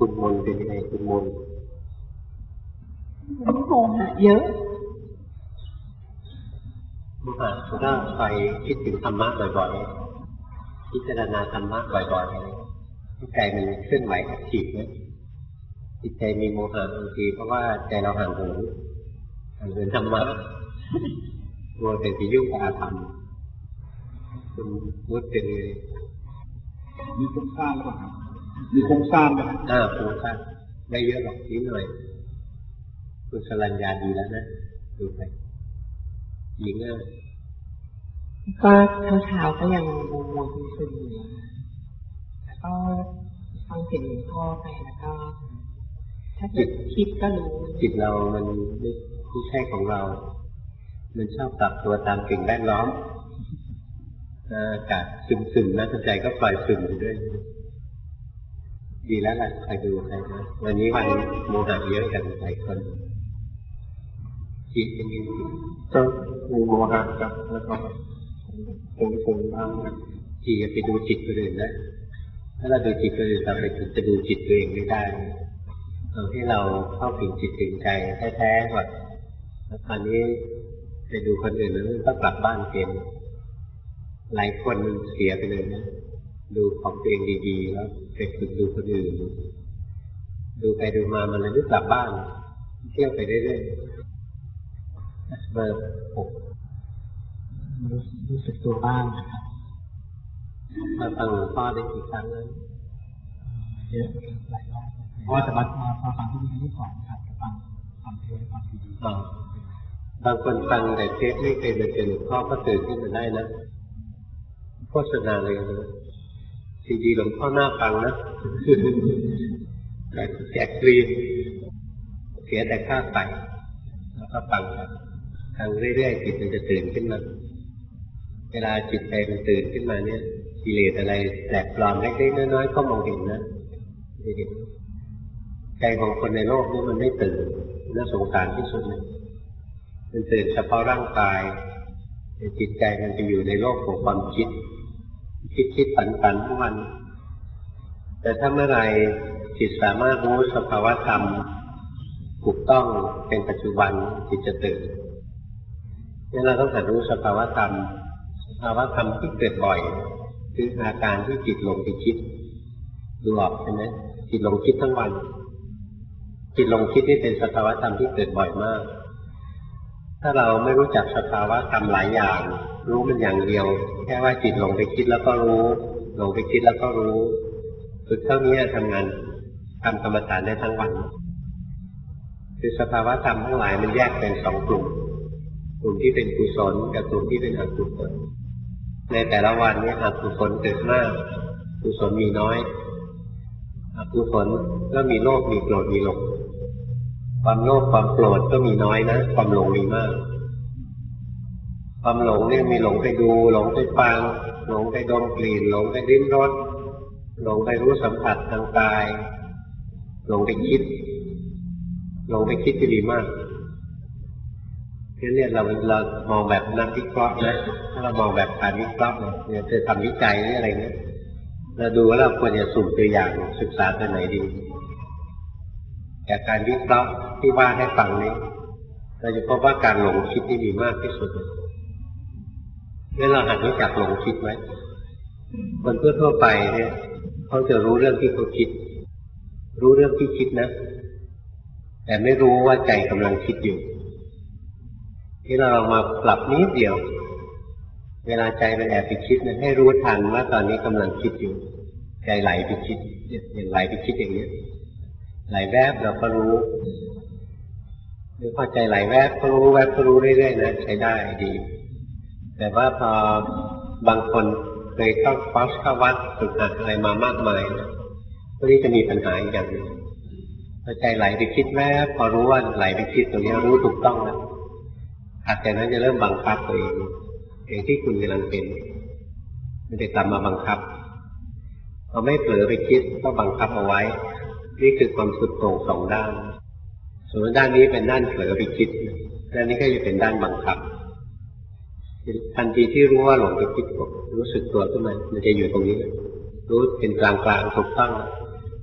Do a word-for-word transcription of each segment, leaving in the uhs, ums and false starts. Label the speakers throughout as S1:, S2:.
S1: คุณมนเป็นยังไงคุณมน
S2: มันโมหะเยอะ
S1: โมหะถ้าไปคิดถึงธรรมะบ่อยๆพิจารณาธรรมะบ่อยๆใจมันเคลื่อนไหวกับจิตนะจิตใจมีโมหะบางทีเพราะว่าใจเราห่างเหินห่างเหินธรรมะมัวแต่ไปยุ่งกับอาธรรมคุณมุดเป็น
S3: มีโครงสร้างหรือเปล่ามีโครงสร้างไหม
S1: อ่าโครงสร้างไม่เยอะหรอกนิดหน่อยคุณสรัญญาดีแล้วนะดูไปหญิงอ่ะ
S2: ก็เช้าๆก็ยังมัวมัวซึมๆอยู่แล้วก็ฟังเสียงหลวงพ่อไปแล้วก็ถ้าจิตคิดก็รู้
S1: จิตเรามันไม่ใช่ของเรามันชอบปรับตัวตามสิ่งแวดล้อมอากาศซึมๆนะใจก็ปล่อยซึมไปด้วยดีแล้วล่ะใครดูใครนะวันนี้วันโมหะเยอะกันหลายคนจิตเป็นยังไง
S3: ก็มีโมหะกับแล้วก็ซึมๆบ้าง
S1: จิตจะไปดูจิตคนอื่นได้ถ้าเราดูจิตคนอื่นเราไปจะดูจิตตัวเองไม่ได้เอาให้เราเข้าถึงจิตถึงใจแท้ๆก่อนแล้วตอนนี้ไปดูคนอื่นแล้วต้องกลับบ้านเองหลายคนเสียไปเลยนะดูของตัวเองดีๆแล้วไปฝึกดูคนอื่นดูไปดูมามันเลยไม่กลับบ้านเที่ยวไปเรื่อยๆเบอร์หก
S3: รู้สึกตัวบ้างนะครับ
S1: มาฟังหลวงพ่อได้กี่ครั้งแล้ว
S3: เยอะหลายรอบเพราะว่าจะมามาฟังที่นี่ที่สองครับฟังฟังเทปฟังทีดี
S1: บางคนฟังแต่เทปไม่เคยมาเจอหลวงพ่อก็ตื่นขึ้นมาได้นะโฆษณาเลยนะซีดีหลวงพ่อหน้าฟังนะแจกฟรีเสียแต่ค่าไต่แล้วก็ฟังฟังเรื่อยๆจิตมันจะตื่นขึ้นมาเวลาจิตใจมันตื่นขึ้นมาเนี่ยกิเลสอะไรแปลกปลอมเล็กๆน้อยๆก็มองเห็นนะใจของคนในโลกนี้มันไม่ตื่นน่าสงสารที่สุดเลยมันตื่นเฉพาะร่างกายแต่จิตใจมันจะอยู่ในโลกของความคิดคิดคิดฝันฝันทุกวันแต่ถ้าเมื่อไรจิตสามารถรู้สภาวะธรรมถูกต้องเป็นปัจจุบันจิตจะตื่นนี่เราต้องหัดรู้สภาวะธรรมสภาวะธรรมที่เกิดบ่อยคืออาการที่จิตหลงไปคิดดูออกใช่ไหมจิตหลงคิดทั้งวันจิตหลงคิดนี่เป็นสภาวะธรรมที่เกิดบ่อยมากถ้าเราไม่รู้จักสภาวะธรรมหลายอย่างรู้มันอย่างเดียวแค่ว่าจิตหลงไปคิดแล้วก็รู้หลงไปคิดแล้วก็รู้ฝึกเท่านี้ทำงานทำกรรมฐานได้ทั้งวันคือสภาวะธรรมทั้งหลายมันแยกเป็นสองกลุ่มกลุ่มที่เป็นกุศลกับกลุ่มที่เป็นอกุศลในแต่ละวันนี้อกุศลเกิดมากกุศลมีน้อยอกุศลก็มีโลภมีโกรธมีหลงความโลภความโกรธก็มีน้อยนะความหลงมีมากความหลงเนี่ยมีหลงไปดูหลงไปฟังหลงไปดมกลิ่นหลงไปลิ้มรสหลงไปรู้สัมผัสทางกายหลงไปคิดหลงไปคิดจะดีมากเนี่ยเราเรามองแบบนักวิเคราะห์นะถ้าเรามองแบบการวิเคราะห์เนี่ยจะทำวิจัยหรืออะไรเนี่ยเราดูว่าเราควรจะสุ่มตัวอย่างศึกษาตัวไหนดีจากการวิเคราะห์ที่ว่าให้ฟังนี้เราจะพบว่าการหลงคิดที่มีมากที่สุดเมื่อเราหัดรู้จักหลงคิดไว้คนทั่วๆไปเนี่ยเขาจะรู้เรื่องที่เขาคิดรู้เรื่องที่คิดนะแต่ไม่รู้ว่าใจกำลังคิดอยู่ที่เรามาปรับนิดเดียวเวลาใจมันแอบไปคิดนะให้รู้ทันว่าตอนนี้กำลังคิดอยู่ใจไหลไปคิดอย่างไหลไปคิดอย่างนี้ไหลแวบเราก็รู้หรือพอใจไหลแวบก็รู้แวบก็รู้เรื่อยๆนะใช้ได้ดีแต่ว่าพอบางคนเคยเข้าคอร์สเข้าวัดฝึกหัดอะไรมามากมายนะพวกนี้จะมีปัญหาอีกอย่างหนึ่งพอใจไหลไปคิดแวบพอรู้ว่าไหลไปคิดตรงนี้รู้ถูกต้องแล้วถัดจากนั้นจะเริ่มบังคับตัวเองอย่างที่คุณกำลังเป็นมันจะกลับมาบังคับพอไม่เผลอไปคิดก็บังคับเอาไว้นี่คือความสุดโต่งสองด้านส่วนด้านนี้เป็นด้านเผลอไปคิดด้านนี้ก็จะเป็นด้านบังคับทันทีที่รู้ว่าหลงไปคิดรู้สึกตัวขึ้นมามันจะอยู่ตรงนี้รู้เป็นกลางกลางถูกต้อง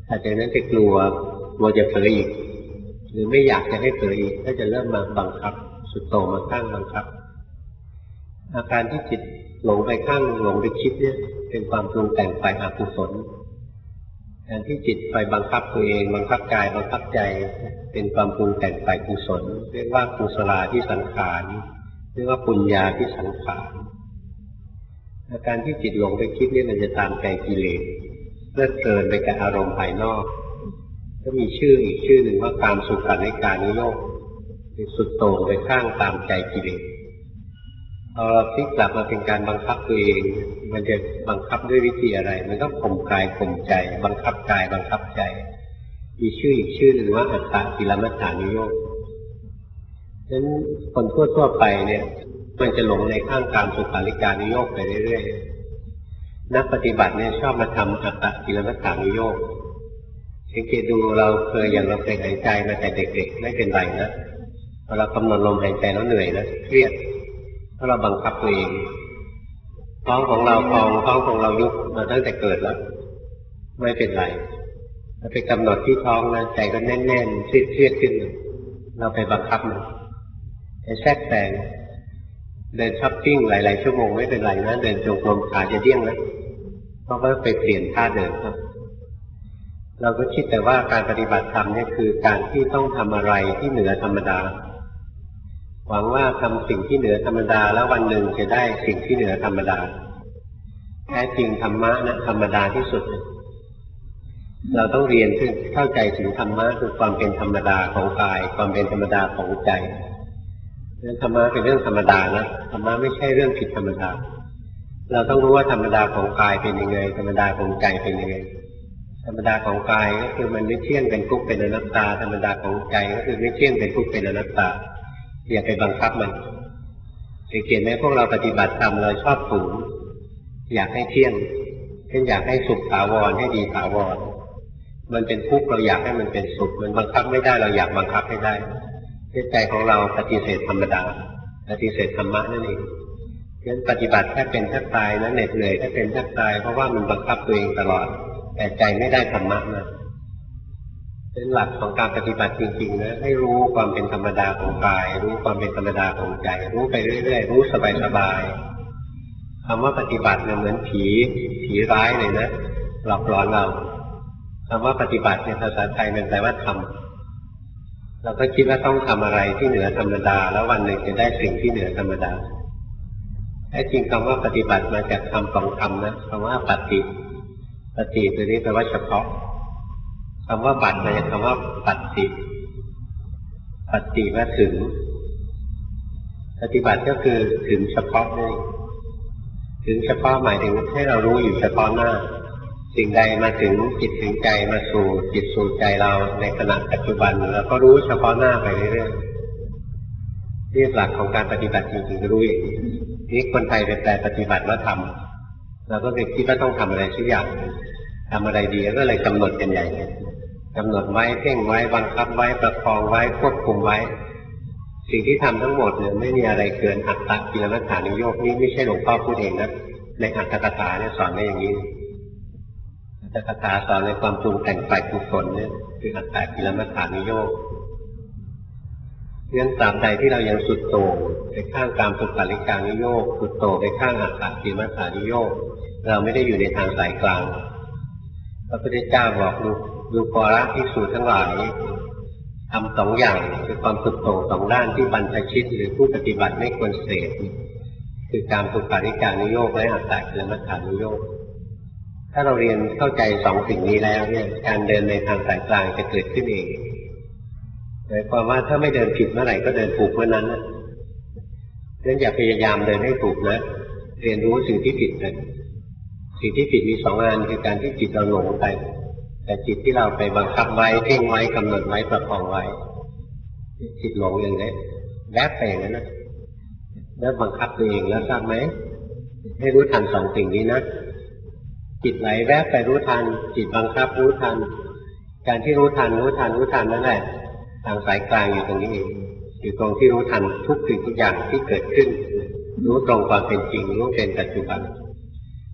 S1: ถ้าจากนั้นจะกลัวกลัวจะเผลออีกหรือไม่อยากจะให้เผลออีกก็จะเริ่มมาบังคับสุดโต่งมาข้างบังคับอาการที่จิตหลงไปข้างหลงไปคิดเนี่ยเป็นความปรุงแต่งฝ่ายอกุศลการที่จิตไปบังคับตัวเองบังคับกายบังคับใจเป็นความปรุงแต่งฝ่ายกุศลเรียกว่ากุศลาที่สังขารเรียกว่าปุญญาที่สังขารอาการที่จิตหลงไปคิดนี่มันจะตามใจกิเลสเลื่อนเกินไปกับอารมณ์ภายนอกก็มีชื่ออีกชื่อหนึ่งว่าการสุขานิการนิโยคสุดโต่งไปข้างตามใจกิเลสพอเราพลิกกลับมาเป็นการบังคับตัวเองมันจะบังคับด้วยวิธีอะไรมันก็ข่มกายข่มใจบังคับกายบังคับใจมีชื่ออีกชื่อหนึ่งว่าอัตตกิลมัฏฐานิโยคฉะนั้นคนทั่วๆไปเนี่ยมันจะหลงในข้างการสุขานิการนิโยคไปเรื่อยๆนักปฏิบัติเนี่ยชอบมาทำอัตตกิลมัฏฐานิโยคสังเกตดูเราเคยอย่างเราเคยหายใจมาแต่เด็กๆไม่เป็นไรนะพอเรากำหนดลมหายใจแล้วเหนื่อยนะเครียดเพราะเราบังคับตัวเองท้องของเราพองท้องของเรายุบมาตั้งแต่เกิดแล้วไม่เป็นไรเราไปกำหนดที่ท้องนะใจก็แน่นๆเครียดๆขึ้นเราไปบังคับมันไปแทรกแซงเดินช้อปปิ้งหลายๆชั่วโมงไม่เป็นไรนะเดินจงกรมขาจะเดี้ยงนะเพราะว่าไปเปลี่ยนท่าเดินครับเราก็คิดแต่ว่าการปฏิบัติธรรมเนี่ยคือการที่ต้องทำอะไรที่เหนือธรรมดาหวังว่าทำสิ่งที่เหนือธรรมดาแล้ววันหนึ่งจะได้สิ่งที่เหนือธรรมดาแท้จริงธรรมะนะธรรมดาที่สุดเราต้องเรียนซึ่งเข้าใจถึงธรรมะคือความเป็นธรรมดาของกายความเป็นธรรมดาของใจเรื่องธรรมะเป็นเรื่องธรรมดานะธรรมะไม่ใช่เรื่องผิดธรรมดาเราต้องรู้ว่าธรรมดาของกายเป็นยังไงธรรมดาของใจเป็นยังไงธรรมดาของกายก็คือมันไม่เที่ยงเป็นทุกข์เป็นอนัตตาธรรมดาของใจก็คือไม่เที่ยงเป็นทุกข์เป็นอนัตตาอย่าไปบังคับมันสังเกตไหมพวกเราปฏิบัติธรรมเราชอบฝืนอยากให้เที่ยงเช่นอยากให้สุขถาวรให้ดีถาวรมันเป็นทุกข์เราอยากให้มันเป็นสุขมันบังคับไม่ได้เราอยากบังคับให้ได้ใจของเราปฏิเสธธรรมดาปฏิเสธธรรมะนั่นเองฉะนั้นปฏิบัติแค่เป็นแค่ตายนะเหน็ดเหนื่อยแค่เป็นแค่ตายเพราะว่ามันบังคับตัวเองตลอดแต่ใจไม่ได้ธรรมะนะเป็นหลักของการปฏิบัติจริงๆนะให้รู้ความเป็นธรรมดาของกายรู้ความเป็นธรรมดาของใจรู้ไปเรื่อยๆรู้สบายๆคำว่าปฏิบัติเนี่ยเหมือนผีผีร้ายเลยนะหลอกหลอนเราคำว่าปฏิบัติในภาษาไทยมันแปลว่าทำเราก็คิดว่าต้องทำอะไรที่เหนือธรรมดาแล้ววันหนึ่งจะได้สิ่งที่เหนือธรรมดาแท้จริงคำว่าปฏิบัติมาจากคำสองคำนะคำว่าปฏิปฏิตัวนี้แปลว่าเฉพาะคำว่าบัตรมาจากคำว่าปัจจิปัจจิว่าถึงปฏิบัติก็คือถึงเฉพาะนี่ถึงเฉพาะหมายถึงให้เรารู้อยู่เฉพาะหน้าสิ่งใดมาถึงจิตถึงใจมาสู่จิตสู่ใจเราในขณะปัจจุบันเราก็รู้เฉพาะหน้าไปเรื่อยๆนี่หลักของการปฏิบัติจริงๆรู้อย่างนี้นี่คนไทยเป็นแต่ปฏิบัติว่าทำเราก็ไปคิดว่าต้องทำอะไรสักอย่างทำอะไรดีก็เลยกำหนดกันใหญ่กำหนดไว้เพ่งไว้บังคับไว้ประคองไว้ควบคุมไว้สิ่งที่ทำทั้งหมดเนี่ยไม่มีอะไรเกินอัตตกิลมัฏฐานิโยคนี้ไม่ใช่หลวงพ่อพูดเองนะในอัตถกถาเนี่ยสอนไว้อย่างนี้อัตถกถาสอนในความปรุงแต่งฝ่ายกุศลเนี่ยคืออัตตกิลมัฏฐานิโยคเรื่องตามใดที่เรายังสุดโต่งไปข้างการสุขาริการนิโยคสุดโต่งไปข้างอัตตกิลมัฏฐานิโยคเราไม่ได้อยู่ในทางสายกลางพระพุทธเจ้าบอกดูดูกรภิกษุทั้งหลายทำสองอย่างคือความสุดโต่งสองด้านที่บรรพชิตหรือผู้ปฏิบัติไม่ควรเสพคือการสุขาริการนิโยคและอัตตกิลมัฏฐานิโยคถ้าเราเรียนเข้าใจสองสิ่งนี้แล้วเนี่ยการเดินในทางสายกลางจะเกิดขึ้นเองหมายความว่าถ้าไม่เดินผิดเมื่อไหร่ก็เดินถูกเมื่อนั้นนะฉะนั้นอย่าพยายามเดินให้ถูกนะเรียนรู้สิ่งที่ผิดเลยสิ่งที่ผิดมีสองอันคือการที่จิตเราหลงไปแต่จิตที่เราไปบังคับไว้เพ่งไว้กำหนดไว้ประคองไว้จิตหลงอย่างนี้แวบไปอย่างนั้นนะแล้วบังคับตัวเองแล้วทราบไหมให้รู้ทันสองสิ่งนี้นะจิตไหลแวบไปรู้ทันจิตบังคับรู้ทันการที่รู้ทันรู้ทันรู้ทันนั่นแหละทางสายกลางอยู่ตรงนี้เองอยู่ตรงที่รู้ทันทุกสิ่งทุกอย่างที่เกิดขึ้นรู้ตรงความเป็นจริงรู้เป็นปัจจุบัน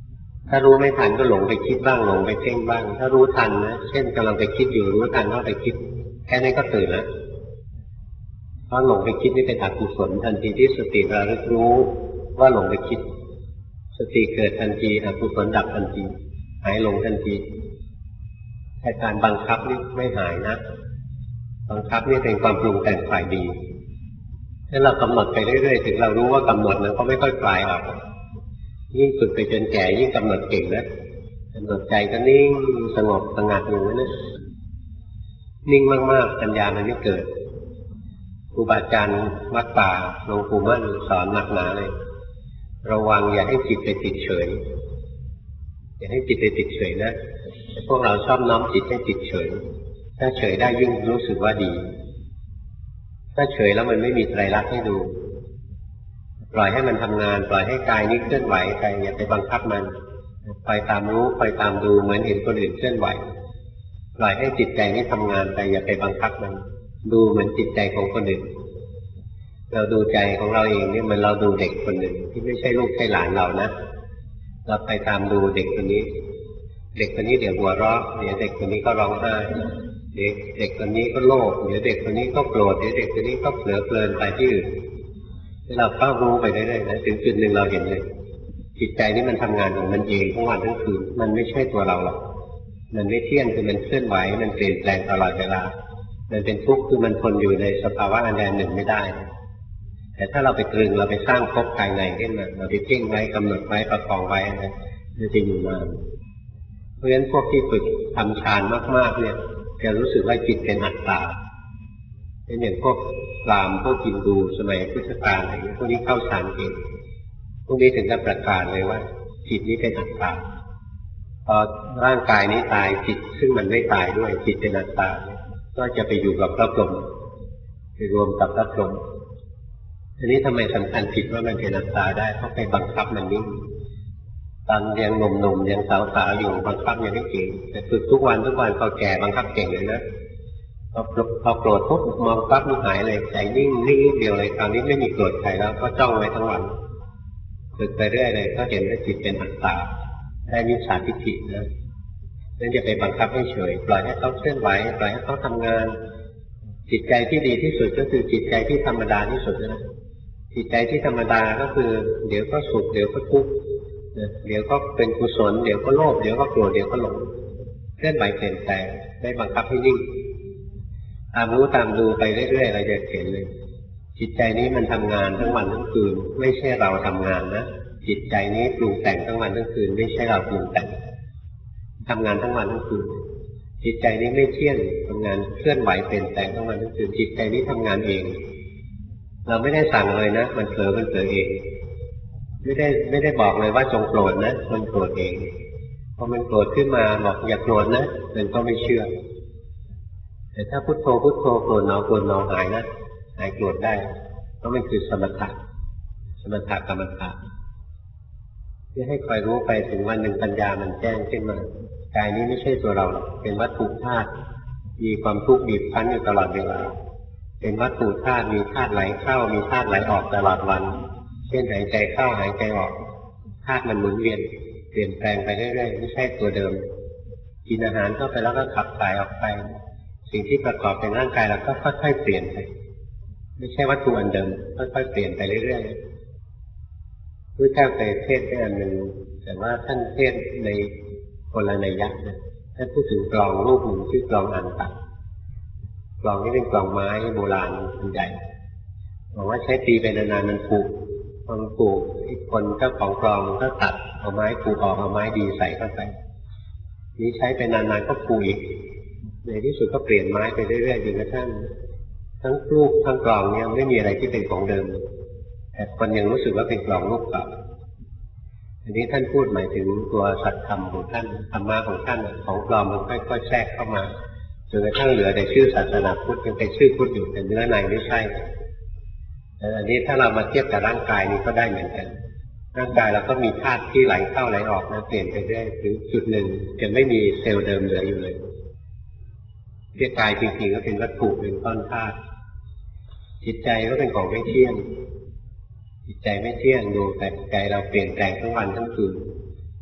S1: ถ้ารู้ไม่ทันก็หลงไปคิดบ้างหลงไปเพ่งบ้าง ถ้ารู้ทันนะเช่นกำลังไปคิดอยู่รู้ทันว่าไปคิดแค่นี้ก็ตื่นแล้วเพราะหลงไปคิดนี่เป็นอกุศลทันทีที่สติระลึกรู้ว่าหลงไปคิดสติเกิดทันทีอกุศลดับทันทีหายหลงทันทีแต่การบังคับนี่ไม่หายนะบังคับนี่เป็นความปรุงแต่งฝ่ายดีถ้าเรากำหนดไปเรื่อยๆถึงเรารู้ว่ากำหนดมันก็ไม่ค่อยคลายออกยิ่งฝึกไปจนแก่ยิ่งกำหนดเก่งนะกำหนดใจก็นิ่งสงบสงัดอยู่นั่นนิ่งมากๆปัญญามันไม่เกิดครูบาอาจารย์วัดป่าหลวงปู่มั่นสอนหนักหนาเลยระวังอย่าให้จิตไปติดเฉยอย่าให้จิตไปติดเฉยนะพวกเราชอบน้อมจิตให้ติดเฉยถ้าเฉยได้ยิ่งรู้สึกว่าดีถ้าเฉยแล้วมันไม่มีไตรลักษณ์ให้ดูปล่อยให้มันทำงานปล่อยให้กายนี้เคลื่อนไหวใจอย่าไปบังคับมันคอยตามรู้คอยตามดูเหมือนเห็นคนอื่นเคลื่อนไหวปล่อยให้จิตใจนี้ทำงานแต่อย่าไปบังคับมันดูเหมือนจิตใจของคนอื่นเราดูใจของเราเองเนี่ยมันเราดูเด็กคนหนึ่งที่ไม่ใช่ลูกใช่หลานเรานะเราไปตามดูเด็กคนนี้เด็กคนนี้เดี๋ยวหัวเราะเดี๋ยวเด็กคนนี้ก็ร้องไห้เด็กเด็กคนนี้ก็โลภเดี๋ยวเด็กคนนี้ก็โกรธเดี๋ยวเด็กคนนี้ก็เผลอเพลินไปที่อื่นเราเฝ้ารู้ไปเรื่อยๆนะถึงจุดหนึ่งเราเห็นเลยจิตใจนี่มันทำงานของมันเองทั้งวันทั้งคืนมันไม่ใช่ตัวเราหรอกมันไม่เที่ยงคือมันเคลื่อนไหวมันเปลี่ยนแปลงตลอดเวลามันเป็นทุกข์คือมันทนอยู่ในสภาวะอันใดหนึ่งไม่ได้แต่ถ้าเราไปตรึงเราไปสร้างภพภายในขึ้นมาเราไปเพ่งไว้กำหนดไว้ประคองไว้นะมันจะอยู่นานเพราะฉะนั้นพวกที่ฝึกทำฌานมากๆเนี่ยจะรู้สึกว่าจิตเป็นอัตตาเป็นอย่างพวกพราหมณ์พวกฮินดูสมัยพุทธกาลอะไรพวกนี้เข้าฌานเองพวกนี้ถึงจะประกาศเลยว่าจิตนี้เป็นอัตตาพอร่างกายนี้ตายจิตซึ่งมันไม่ตายด้วยจิตเป็นอัตตาก็จะไปอยู่กับพระพรหมไปรวมกับพระพรหมอันนี้ทำไมสำคัญผิดว่ามันเป็นอัตตาได้เพราะไปบังคับมันนิ่งตอนยังหนุ่มๆยังสาวๆอยู่บังคับยังไม่เก่งแต่ฝึกทุกวันทุกวันพอแก่บังคับเก่งเลยนะพอพอโกรธปุ๊บมองปั๊บมันหายเลยใจนิ่งนิ่งเดียวเลยคราวนี้ไม่มีโกรธใครแล้วก็จ้องไว้ทั้งวันฝึกไปเรื่อยเลยก็เห็นว่าจิตเป็นอัตตาได้มิจฉาทิฏฐินะนั่นจะไปบังคับให้เฉยปล่อยให้เขาเคลื่อนไหวปล่อยให้เขาทำงานจิตใจที่ดีที่สุดก็คือจิตใจที่ธรรมดาที่สุดนะจิตใจที่ธรรมดาก็คือเดี๋ยวก็สุขเดี๋ยวก็ทุกข์เดี๋ยวก็เป็นกุศลเดี๋ยวก็โลภเดี๋ยวก็โกรธเดี๋ยวก็หลงเคลื่อนไหวเปลี่ยนแปลงได้บังคับให้นิ่งตามรู้ตามดูไปเรื่อยๆเราจะเห็นเลยจิตใจนี้มันทำงานทั้งวันทั้งคืนไม่ใช่เราทำงานนะจิตใจนี้ปรุงแต่งทั้งวันทั้งคืนไม่ใช่เราปรุงแต่งทำงานทั้งวันทั้งคืนจิตใจนี้ไม่เที่ยงทำงานเคลื่อนไหวเปลี่ยนแปลงทั้งวันทั้งคืนจิตใจนี้ทำงานเองเราไม่ได้สั่งเลยนะมันเผลอมันเผลอเองไม่ได้ไม่ได้บอกเลยว่าจงโกรธนะมันโกรธเองพอมันโกรธขึ้นมาบอกอย่าโกรธนะมันก็ไม่เชื่อแต่ถ้าพุทโธพุทโธโกรธหนอโกรธหนอหายนะหายโกรธได้เพราะมันคือสมถะสมถะกรรมฐานเพื่อให้คอยรู้ไปถึงวันหนึ่งปัญญามันแจ้งขึ้นมากายนี้ไม่ใช่ตัวเราหรอกเป็นวัตถุธาตุมีความทุกข์บีบคั้นอยู่ตลอดเวลาเป็นวัตถุธาตุมีธาตุไหลเข้ามีธาตุไหลออกตลอดวันเช่นหายใจเข้าหายใจออกธาตุมันหมุนเวียนเปลี่ยนแปลงไปเรื่อยๆไม่ใช่ตัวเดิมกินอาหารเข้าไปแล้วก็ขับถ่ายออกไปสิ่งที่ประกอบเป็นร่างกายเราก็ค่อยๆเปลี่ยนไปไม่ใช่วัตถุอันเดิมค่อยๆเปลี่ยนไปเรื่อยๆพระเจ้าเคยเทศน์ในอันหนึ่งแต่ว่าท่านเทศน์ในคนละนัยยะนะท่านพูดถึงกลองรูปหนึ่งชื่อกลองอันตัดกลองนี้เป็นกลองไม้โบราณอันใหญ่บอกว่าใช้ตีไปนานๆมันผุพอมันผุอีกคนเจ้าของกลองก็ตัดเอาไม้ผุออกเอาไม้ดีใส่เข้าไปนี้ใช้ไปนานๆก็ผุอีกในที่สุดก็เปลี่ยนไม้ไปเรื่อยๆจนกระทั่งทั้งรูปทั้งกลองเนี่ยไม่มีอะไรที่เป็นของเดิมแต่คนยังรู้สึกว่าเป็นกลองรูปเก่าอันนี้ท่านพูดหมายถึงตัวสัจธรรมของท่านธรรมะของท่านของปลอมมันค่อยๆแทรกเข้ามาจนกระทั่งเหลือแต่ชื่อศาสนาพุทธยังเป็นชื่อพุทธอยู่แต่เนื้อในไม่ใช่แต่อันนี้ถ้าเรามาเทียบกับร่างกายนี้ก็ได้เหมือนกันร่างกายเราก็มีธาตุที่ไหลเข้าไหลออกนะเปลี่ยนไปเรื่อยถึงจุดหนึ่งจะไม่มีเซลล์เดิมเหลืออยู่เลยเรียกกายจริงๆก็เป็นวัตถุเป็นก้อนธาตุจิตใจก็เป็นของไม่เที่ยงจิตใจไม่เที่ยงดูแต่ใจเราเปลี่ยนแปลงทั้งวันทั้งคืน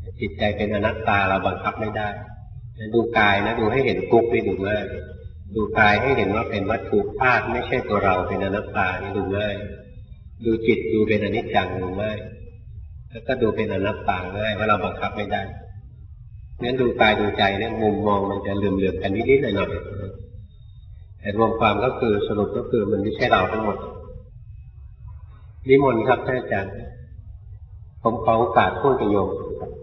S1: จิตใจเป็นอนัตตาเราบังคับไม่ได้ดูกายนะดูให้เห็นทุกข์นี่ดูง่ายดูกายให้เห็นว่าเป็นวัตถุธาตุไม่ใช่ตัวเราเป็นอนัตตานี่ดูง่ายดูจิตดูเป็นอนิจจังดูง่ายแล้วก็ดูเป็นอนัตตาง่ายเพราะเราบังคับไม่ได้งั้นดูกายดูใจเนี่ยมุมมองมันจะเหลื่อมๆกันนิดๆหน่อยๆแต่รวมความก็คือสรุปก็คือมันไม่ใช่เราทั้งหมดนิมนต์ครับท่านอาจารย์ผมขอโอกาสพูดกับโยม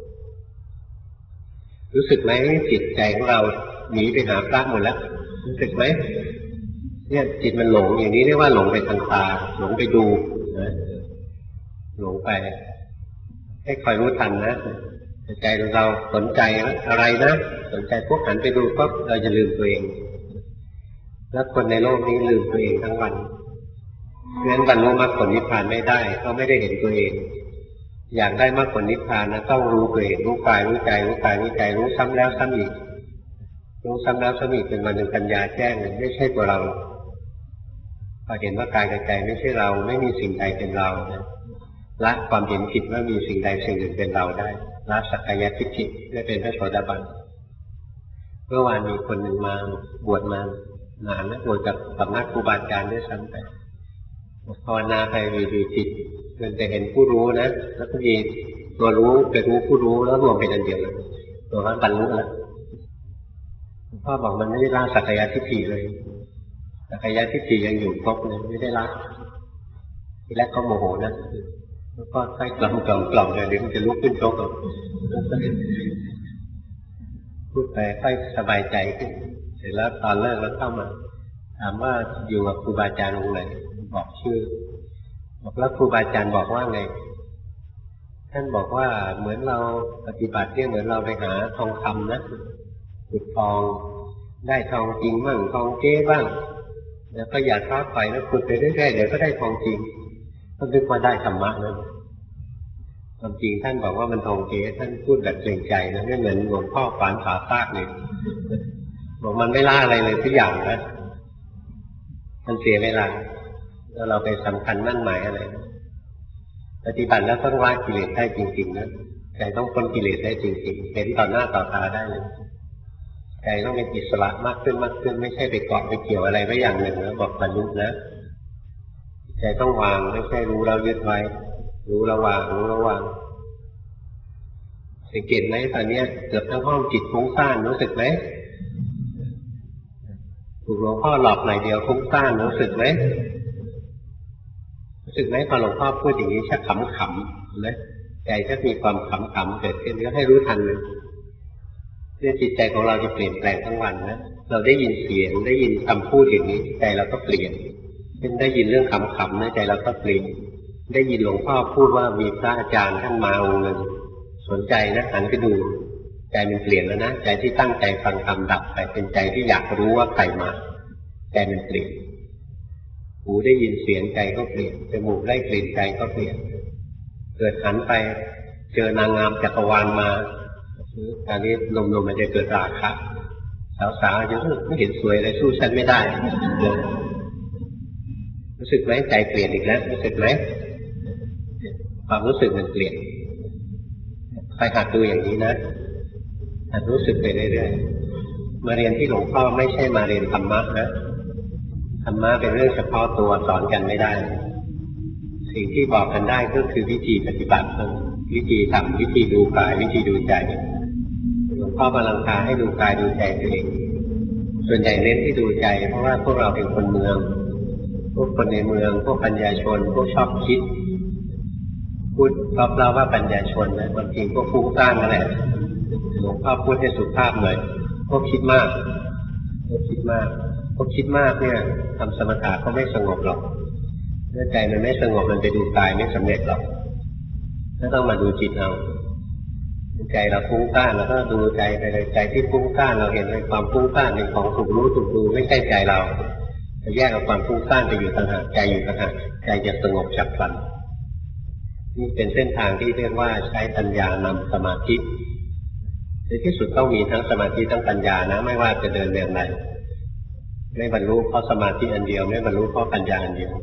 S1: รู้สึกไหมจิตใจของเราหนีไปหาพระหมดแล้วรู้สึกไหมเนี่ยจิตมันหลงอย่างนี้เรียกว่าหลงไปทางตาหลงไปดูนะหลงไปให้คอยรู้ทันนะใจเราสนใจอะไรนะสนใจพวกหันไปดูก็เราจะลืมตัวเองแล้วคนในโลกนี้ลืมตัวเองทั้งวันเพราะฉะนั้นบรรลุมรรคผลนิพพานไม่ได้เขาไม่ได้เห็นตัวเองอยากได้มรรคผลนิพพานนะต้องรู้ตัวเองรู้กายรู้ใจรู้กายรู้ใจรู้ซ้ำแล้วซ้ำอีกรู้ซ้ำแล้วซ้ำอีกเป็นวันหนึ่งปัญญาแจ้งไม่ใช่ตัวเราพอเห็นว่ากายกับใจไม่ใช่เราไม่มีสิ่งใดเป็นเราละความเห็นผิดว่ามีสิ่งใดสิ่งหนึ่งเป็นเราได้ละสักกายทิฏฐิได้เป็นพระโสดาบันเมื่อวานมีคนหนึ่งมาบวชมานานนะบวชกับสำนักครูบาอาจารย์ด้วยซ้ำไปภาวนาไปมีดูจิตมันจะเห็นผู้รู้นะแล้วก็มีตัวรู้ไปรู้ผู้รู้แล้วรวมเป็นอันเดียวตัวนั้นบรรลุแล้วพ่อบอกมันไม่ได้ละสักกายทิฏฐิเลยสักกายทิฏฐิยังอยู่ครบเลยไม่ได้ละทีแรกก็โมโหนะแล้วก็ค่อยกล่อมกล่อมกล่อมเลยเดี๋ยวมันจะลุกขึ้นชกเอาพูดไปค่อยสบายใจขึ้นเสร็จแล้วตอนเลิกแล้วเข้ามาถามว่าอยู่กับครูบาอาจารย์องค์ไหนบอกชื่อบอกแล้วครูบาอาจารย์บอกว่าไงท่านบอกว่าเหมือนเราปฏิบัติเนี่ยเหมือนเราไปหาทองคำนะขุดทองได้ทองจริงบ้างทองเก๊บ้างแล้วก็อย่าท้อถอยนะขุดไปเรื่อยๆเดี๋ยวก็ได้ทองจริงก็นึกว่าได้ธรรมะนะความจริงท่านบอกว่ามันทองเก๊ท่านพูดแบบเกรงใจนะไม่เหมือนหลวงพ่อฝานผาซากเลยบอกมันไม่ล่าอะไรเลยทุกอย่างนะมันเสียเวลาแล้วเราไปสำคัญมั่นหมายอะไรปฏิบัติแล้วต้องละกิเลสได้จริงๆนะใจต้องพ้นกิเลสได้จริงๆเห็นต่อหน้าต่อตาได้เลยใจต้องเป็นอิสระมากขึ้นมากขึ้นไม่ใช่ไปเกาะไปเกี่ยวอะไรไว้อย่างหนึ่งแล้วบอกบรรลุนะใจต้องวางไม่ใช่รู้เรายึดไว้รู้ระวางรู้ระวางสังเกตไหมตอนนี้เกือบทั้งห้องจิตฟุ้งซ่านรู้สึกไหมถูกหลวงพ่อหลอกหน่อยเดียวฟุ้งซ่านรู้สึกไหมรู้สึกไหมพอหลวงพ่อพูดอย่างนี้ชักขำขำนะใจถ้ามีความขำขำเกิดขึ้นก็ให้รู้ทันเลยเรื่องจิตใจของเราจะเปลี่ยนแปลงทั้งวันนะเราได้ยินเสียงได้ยินคำพูดอย่างนี้ใจเราก็เปลี่ยนเป็นได้ยินเรื่องขำขำนะใจเราก็เปลี่ยนได้ยินหลวงพ่อพูดว่ามีพระอาจารย์ท่านมาองค์หนึ่งสนใจนะหันไปดูใจมันเปลี่ยนแล้วนะใจที่ตั้งใจฟังคำดับไปเป็นใจที่อยากรู้ว่าใครมาใจมันเปลี่ยนหูได้ยินเสียงใจก็เปลี่ยนจมูกได้กลิ่นใจก็เปลี่ยนเกิดหันไปเจอนางงามจักรวาลมาอันนี้ลมๆมันจะเกิดราคะสาวๆจะไม่เห็นสวยอะไรสู้ฉันไม่ได้รู้สึกไหมใจเปลี่ยนอีกแล้วรู้สึกไหมความรู้สึกมันเปลี่ยนไปหัดดูอย่างนี้นะหัดรู้สึกไปเรื่อยๆมาเรียนที่หลวงพ่อไม่ใช่มาเรียนธรรมะนะธรรมะเป็นเรื่องเฉพาะตัวสอนกันไม่ได้สิ่งที่บอกกันได้ก็คือวิธีปฏิบัติวิธีทำวิธีดูกายวิธีดูใจหลวงพ่อกำลังพาให้ดูกายดูใจตัวเองส่วนใหญ่เน้นที่ดูใจเพราะว่าพวกเราเป็นคนเมืองพวกคนในเมืองพวกปัญญาชนพวกชอบคิดพูดรอบเล่าว่าปัญญาชนนะบางทีพวกฟุ้งซ่านนั่นแหละหลวงพ่อพูดให้สุภาพหน่อยพวกคิดมากพวกคิดมากพวกคิดมากเนี่ยทำสมถะก็ไม่สงบหรอกเมื่อใจมันไม่สงบมันไปดูกายไม่สำเร็จหรอกแล้วต้องมาดูจิตเอาใจเราฟุ้งซ่านแล้วก็ดูใจไปเลยใจที่ฟุ้งซ่านเราเห็นในความฟุ้งซ่านเป็นของถูกรู้ถูกดูไม่ใช่ใจเราจะแยกเอาความฟุ้งซ่านไปอยู่ต่างหากใจอยู่ต่างหากใจจะสงบฉับพลันนี่เป็นเส้นทางที่เรียกว่าใช้ปัญญานำสมาธิในที่สุดต้องมีทั้งสมาธิทั้งปัญญานะไม่ว่าจะเดินเรื่องใดไม่บรรลุเพราะสมาธิอันเดียวไม่บรรลุเพราะปัญญาอันเดียว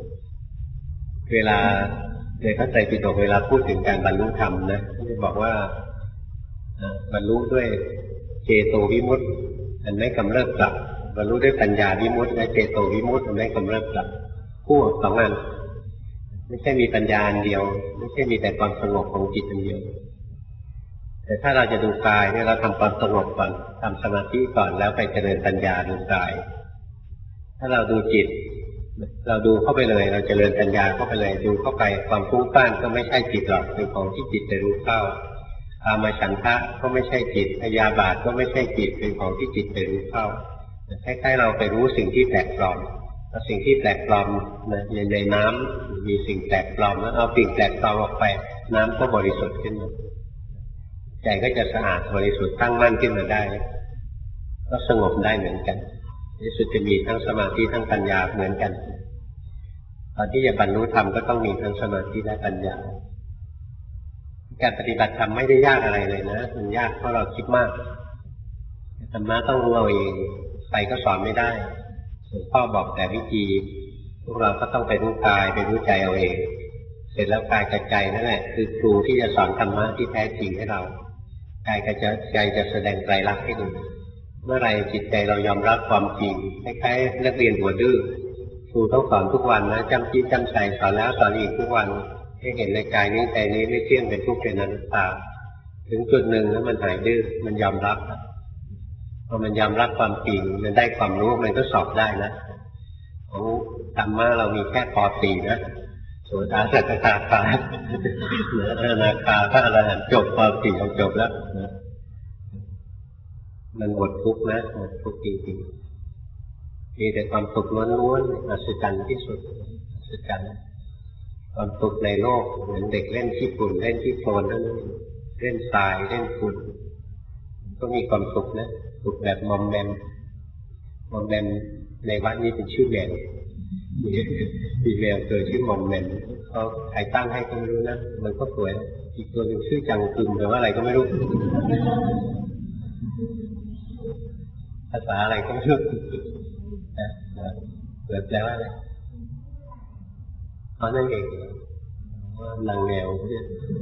S1: เวลาในพระไตรปิฎกเวลาพูดถึงการบรรลุธรรมนะจะบอกว่าบรรลุด้วยเจโตวิมุตติอันไม่กำเริบกลับบรรลุด้วยปัญญาวิมุตติและเจโตวิมุตติอันไม่กำเริบกลับคู่สองอันไม่ใช่มีปัญญาอันเดียวไม่ใช่มีแต่ความสงบของจิตอันเดียวแต่ถ้าเราจะดูกายเนี่ยเราทำความสงบก่อนทำสมาธิก่อนแล้วไปเจริญปัญญาดูกายถ้าเราดูจิตเราดูเข้าไปเลยเราเจริญปัญญาเข้าไปเลยดูเข้าไปความฟุ้งซ่านก็ไม่ใช่จิตหรอกเป็นของที่จิตจะรู้เข้าอามาฉันทะก็ไม่ใช่จิตพยาบาทก็ไม่ใช่จิตเป็นของที่จิตไปรู้เข้าคล้ายๆเราไปรู้สิ่งที่แปลกปลอมแล้วสิ่งที่แปลกปลอมในในน้ำมีสิ่งแปลกปลอมแล้วเอาสิ่งแปลกปลอมออกไปน้ำก็บริสุทธิ์ขึ้นมาใจก็จะสะอาดบริสุทธิ์ตั้งมั่นขึ้นมาได้ก็สงบได้เหมือนกันที่สุดจะมีทั้งสมาธิทั้งปัญญาเหมือนกันตอนที่จะบรรลุธรรมก็ต้องมีทั้งสมาธิและปัญญาการปฏิบัติธรรมไม่ได้ยากอะไรเลยนะมันยากเพราะเราคิดมากธรรมะต้องรู้เอาเองใครก็สอนไม่ได้หลวงพ่อบอกแต่วิธีพวกเราก็ต้องไปรู้กายไปรู้ใจเอาเองเสร็จแล้วกายกับใจนั่นแหละคือครูที่จะสอนธรรมะที่แท้จริงให้เรากายกับใจจะแสดงไตรลักษณ์ให้ดูเมื่อไรจิตใจเรายอมรับความจริงคล้ายๆนักเรียนหัวดื้อครูต้องสอนทุกวันนะจำจี้จำใจสอนแล้วสอนอีกทุกวันให้เห็นในกายนี้ใจนี้ไม่เที่ยงเป็นทุกข์เป็นอนัตตาถึงจุดหนึ่งแล้วมันหายดื้อมันยอมรับพอมันยอมรับความจริงมันได้ความรู้มันก็สอบได้นะของธรรมะเรามีแค่ป สี่นะโสดาสกทาคาเหนืออนาคาพระอรหันต์จบป สี่เอาจบแล้วมันหมดทุกข์นะหมดทุกข์จริงๆมีแต่ความสุขล้วนๆอัศจรรย์ที่สุดอัศจรรย์ความสุขในโลกเหมือนเด็กเล่นขี้ฝุ่นเล่นขี้โคลนนั่นเล่นทรายเล่นฝุ่นก็มีความสุขนะสุขแบบมอมแมมมอมแมมในวัดนี้เป็นชื่อแมวมีแมวตัวชื่อมอมแมมเขาใครตั้งให้ก็ไม่รู้นะมันก็สวยอีกตัวหนึ่งชื่อจังกึมหรือว่าอะไรก็ไม่รู้ภาษาอะไรก็ไม่รู้นะเกิดแปลว่าอะไรเขานั่นเองว่านางแมวเนี่ย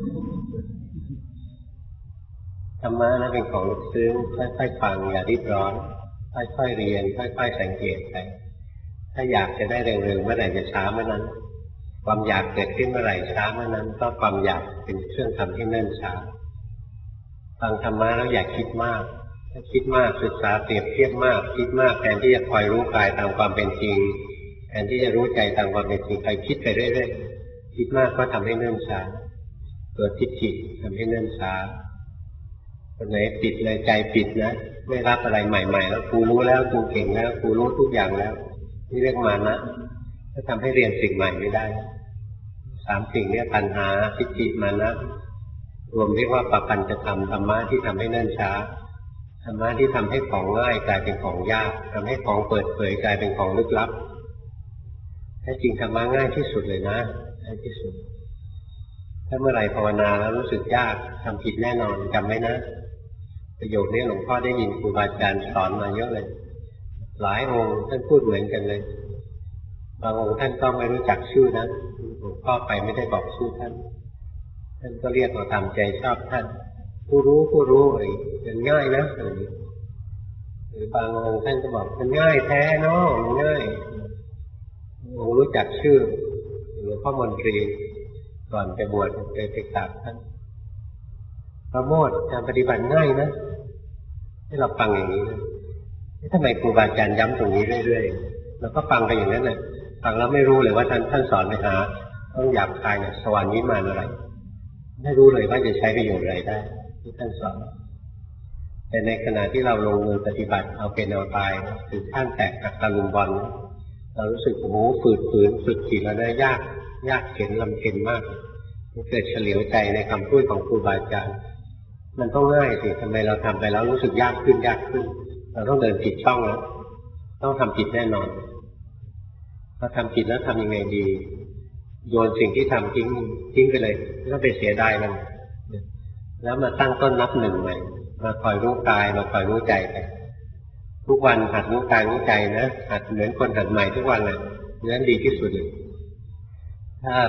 S1: ธรรมะนั้นเป็นของลึกซึ้งค่อยๆฟังอย่ารีบร้อนค่อยๆเรียนค่อยๆสังเกตไปถ้าอยากจะได้เร็วๆเมื่อไหร่จะช้าเมื่อนั้นความอยากเกิดขึ้นเมื่อไหร่ช้าเมื่อนั้นก็ความอยากเป็นเครื่องทำให้เนิ่นช้าฟังธรรมะแล้วอย่าคิดมากถ้าคิดมากศึกษาเปรียบเทียบมากคิดมากแทนที่จะคอยรู้กายตามความเป็นจริงแทนที่จะรู้ใจตามความเป็นจริงไปคิดไปเรื่อยๆคิดมากก็ทำให้เนิ่นช้าเกิดทิฏฐิทำให้เนิ่นช้าคนไหนปิดเลยใจปิดนะไม่รับอะไรใหม่ๆแล้วกูรู้แล้วกูเก่งแล้วกูรู้ทุกอย่างแล้วนี่เรียกมานะก็ทำให้เรียนสิ่งใหม่ไม่ได้สามสิ่งนี้ปัญหาทิฏฐิมานะรวมเรียกว่าปปัญจธรรมธรรมะที่ทำให้เนิ่นช้าธรรมะที่ทำให้ของง่ายกลายเป็นของยากทำให้ของเปิดเผยกลายเป็นของลึกลับแท้จริงธรรมะง่ายที่สุดเลยนะง่ายที่สุดถ้าเมื่อไหร่ภาวนาแล้วรู้สึกยากทำผิดแน่นอนจำไว้นะประโยคนี้หลวงพ่อได้ยินครูบาอาจารย์สอนมาเยอะเลยหลายองค์ท่านพูดเหมือนกันเลยบางองค์ท่านก็ไม่รู้จักชื่อนะหลวงพ่อไปไม่ได้บอกชื่อท่านท่านก็เรียกเราตามใจชอบท่านผู้รู้ผู้รู้อะไรมันง่ายนะอะไรหรือบางองค์ท่านก็บอกมันง่ายแท้เนาะมันง่ายองค์รู้จักชื่อหลวงพ่อมนตรีก่อนไปบวชไปไปกราบท่านพระโมทการปฏิบัติง่ายนะให้เราฟังอย่างนี้นะทำไมครูบาอาจารย์ย้ำตรงนี้เรื่อยๆเราก็ฟังไปอย่างนั้นแหละฟังแล้วไม่รู้เลยว่าท่านท่านสอนไปหาต้องหยาบคายเนี่ยสวรรค์วิมานอะไรไม่รู้เลยว่าจะใช้ประโยชน์อะไรได้ที่ท่านสอนแต่ในขณะที่เราลงมือปฏิบัติเอาเป็นเอาตายถึงขั้นแตกหักตะลุมบอลเรารู้สึกโอ้โหฝืดฝืนฝึกจิตแล้วนะยากยากเข็นลำเค็ญมากมันเกิดเฉลียวใจในคำพูดของครูบาอาจารย์มันต้องง่ายสิทำไมเราทำไปแล้วรู้สึกยากขึ้นยากขึ้นเราต้องเดินผิดช่องแล้วต้องทำผิดแน่นอนพอทำผิดแล้วทำยังไงดีโยนสิ่งที่ทำทิ้งทิ้งไปเลยไม่ต้องไปเสียดายมันแล้วมาตั้งต้นนับหนึ่งใหม่มาคอยรู้กายมาคอยรู้ใจไปทุกวันหัดรู้กายรู้ใจนะหัดเหมือนคนหัดใหม่ทุกวันเลยนั้นดีที่สุดเลยถ้า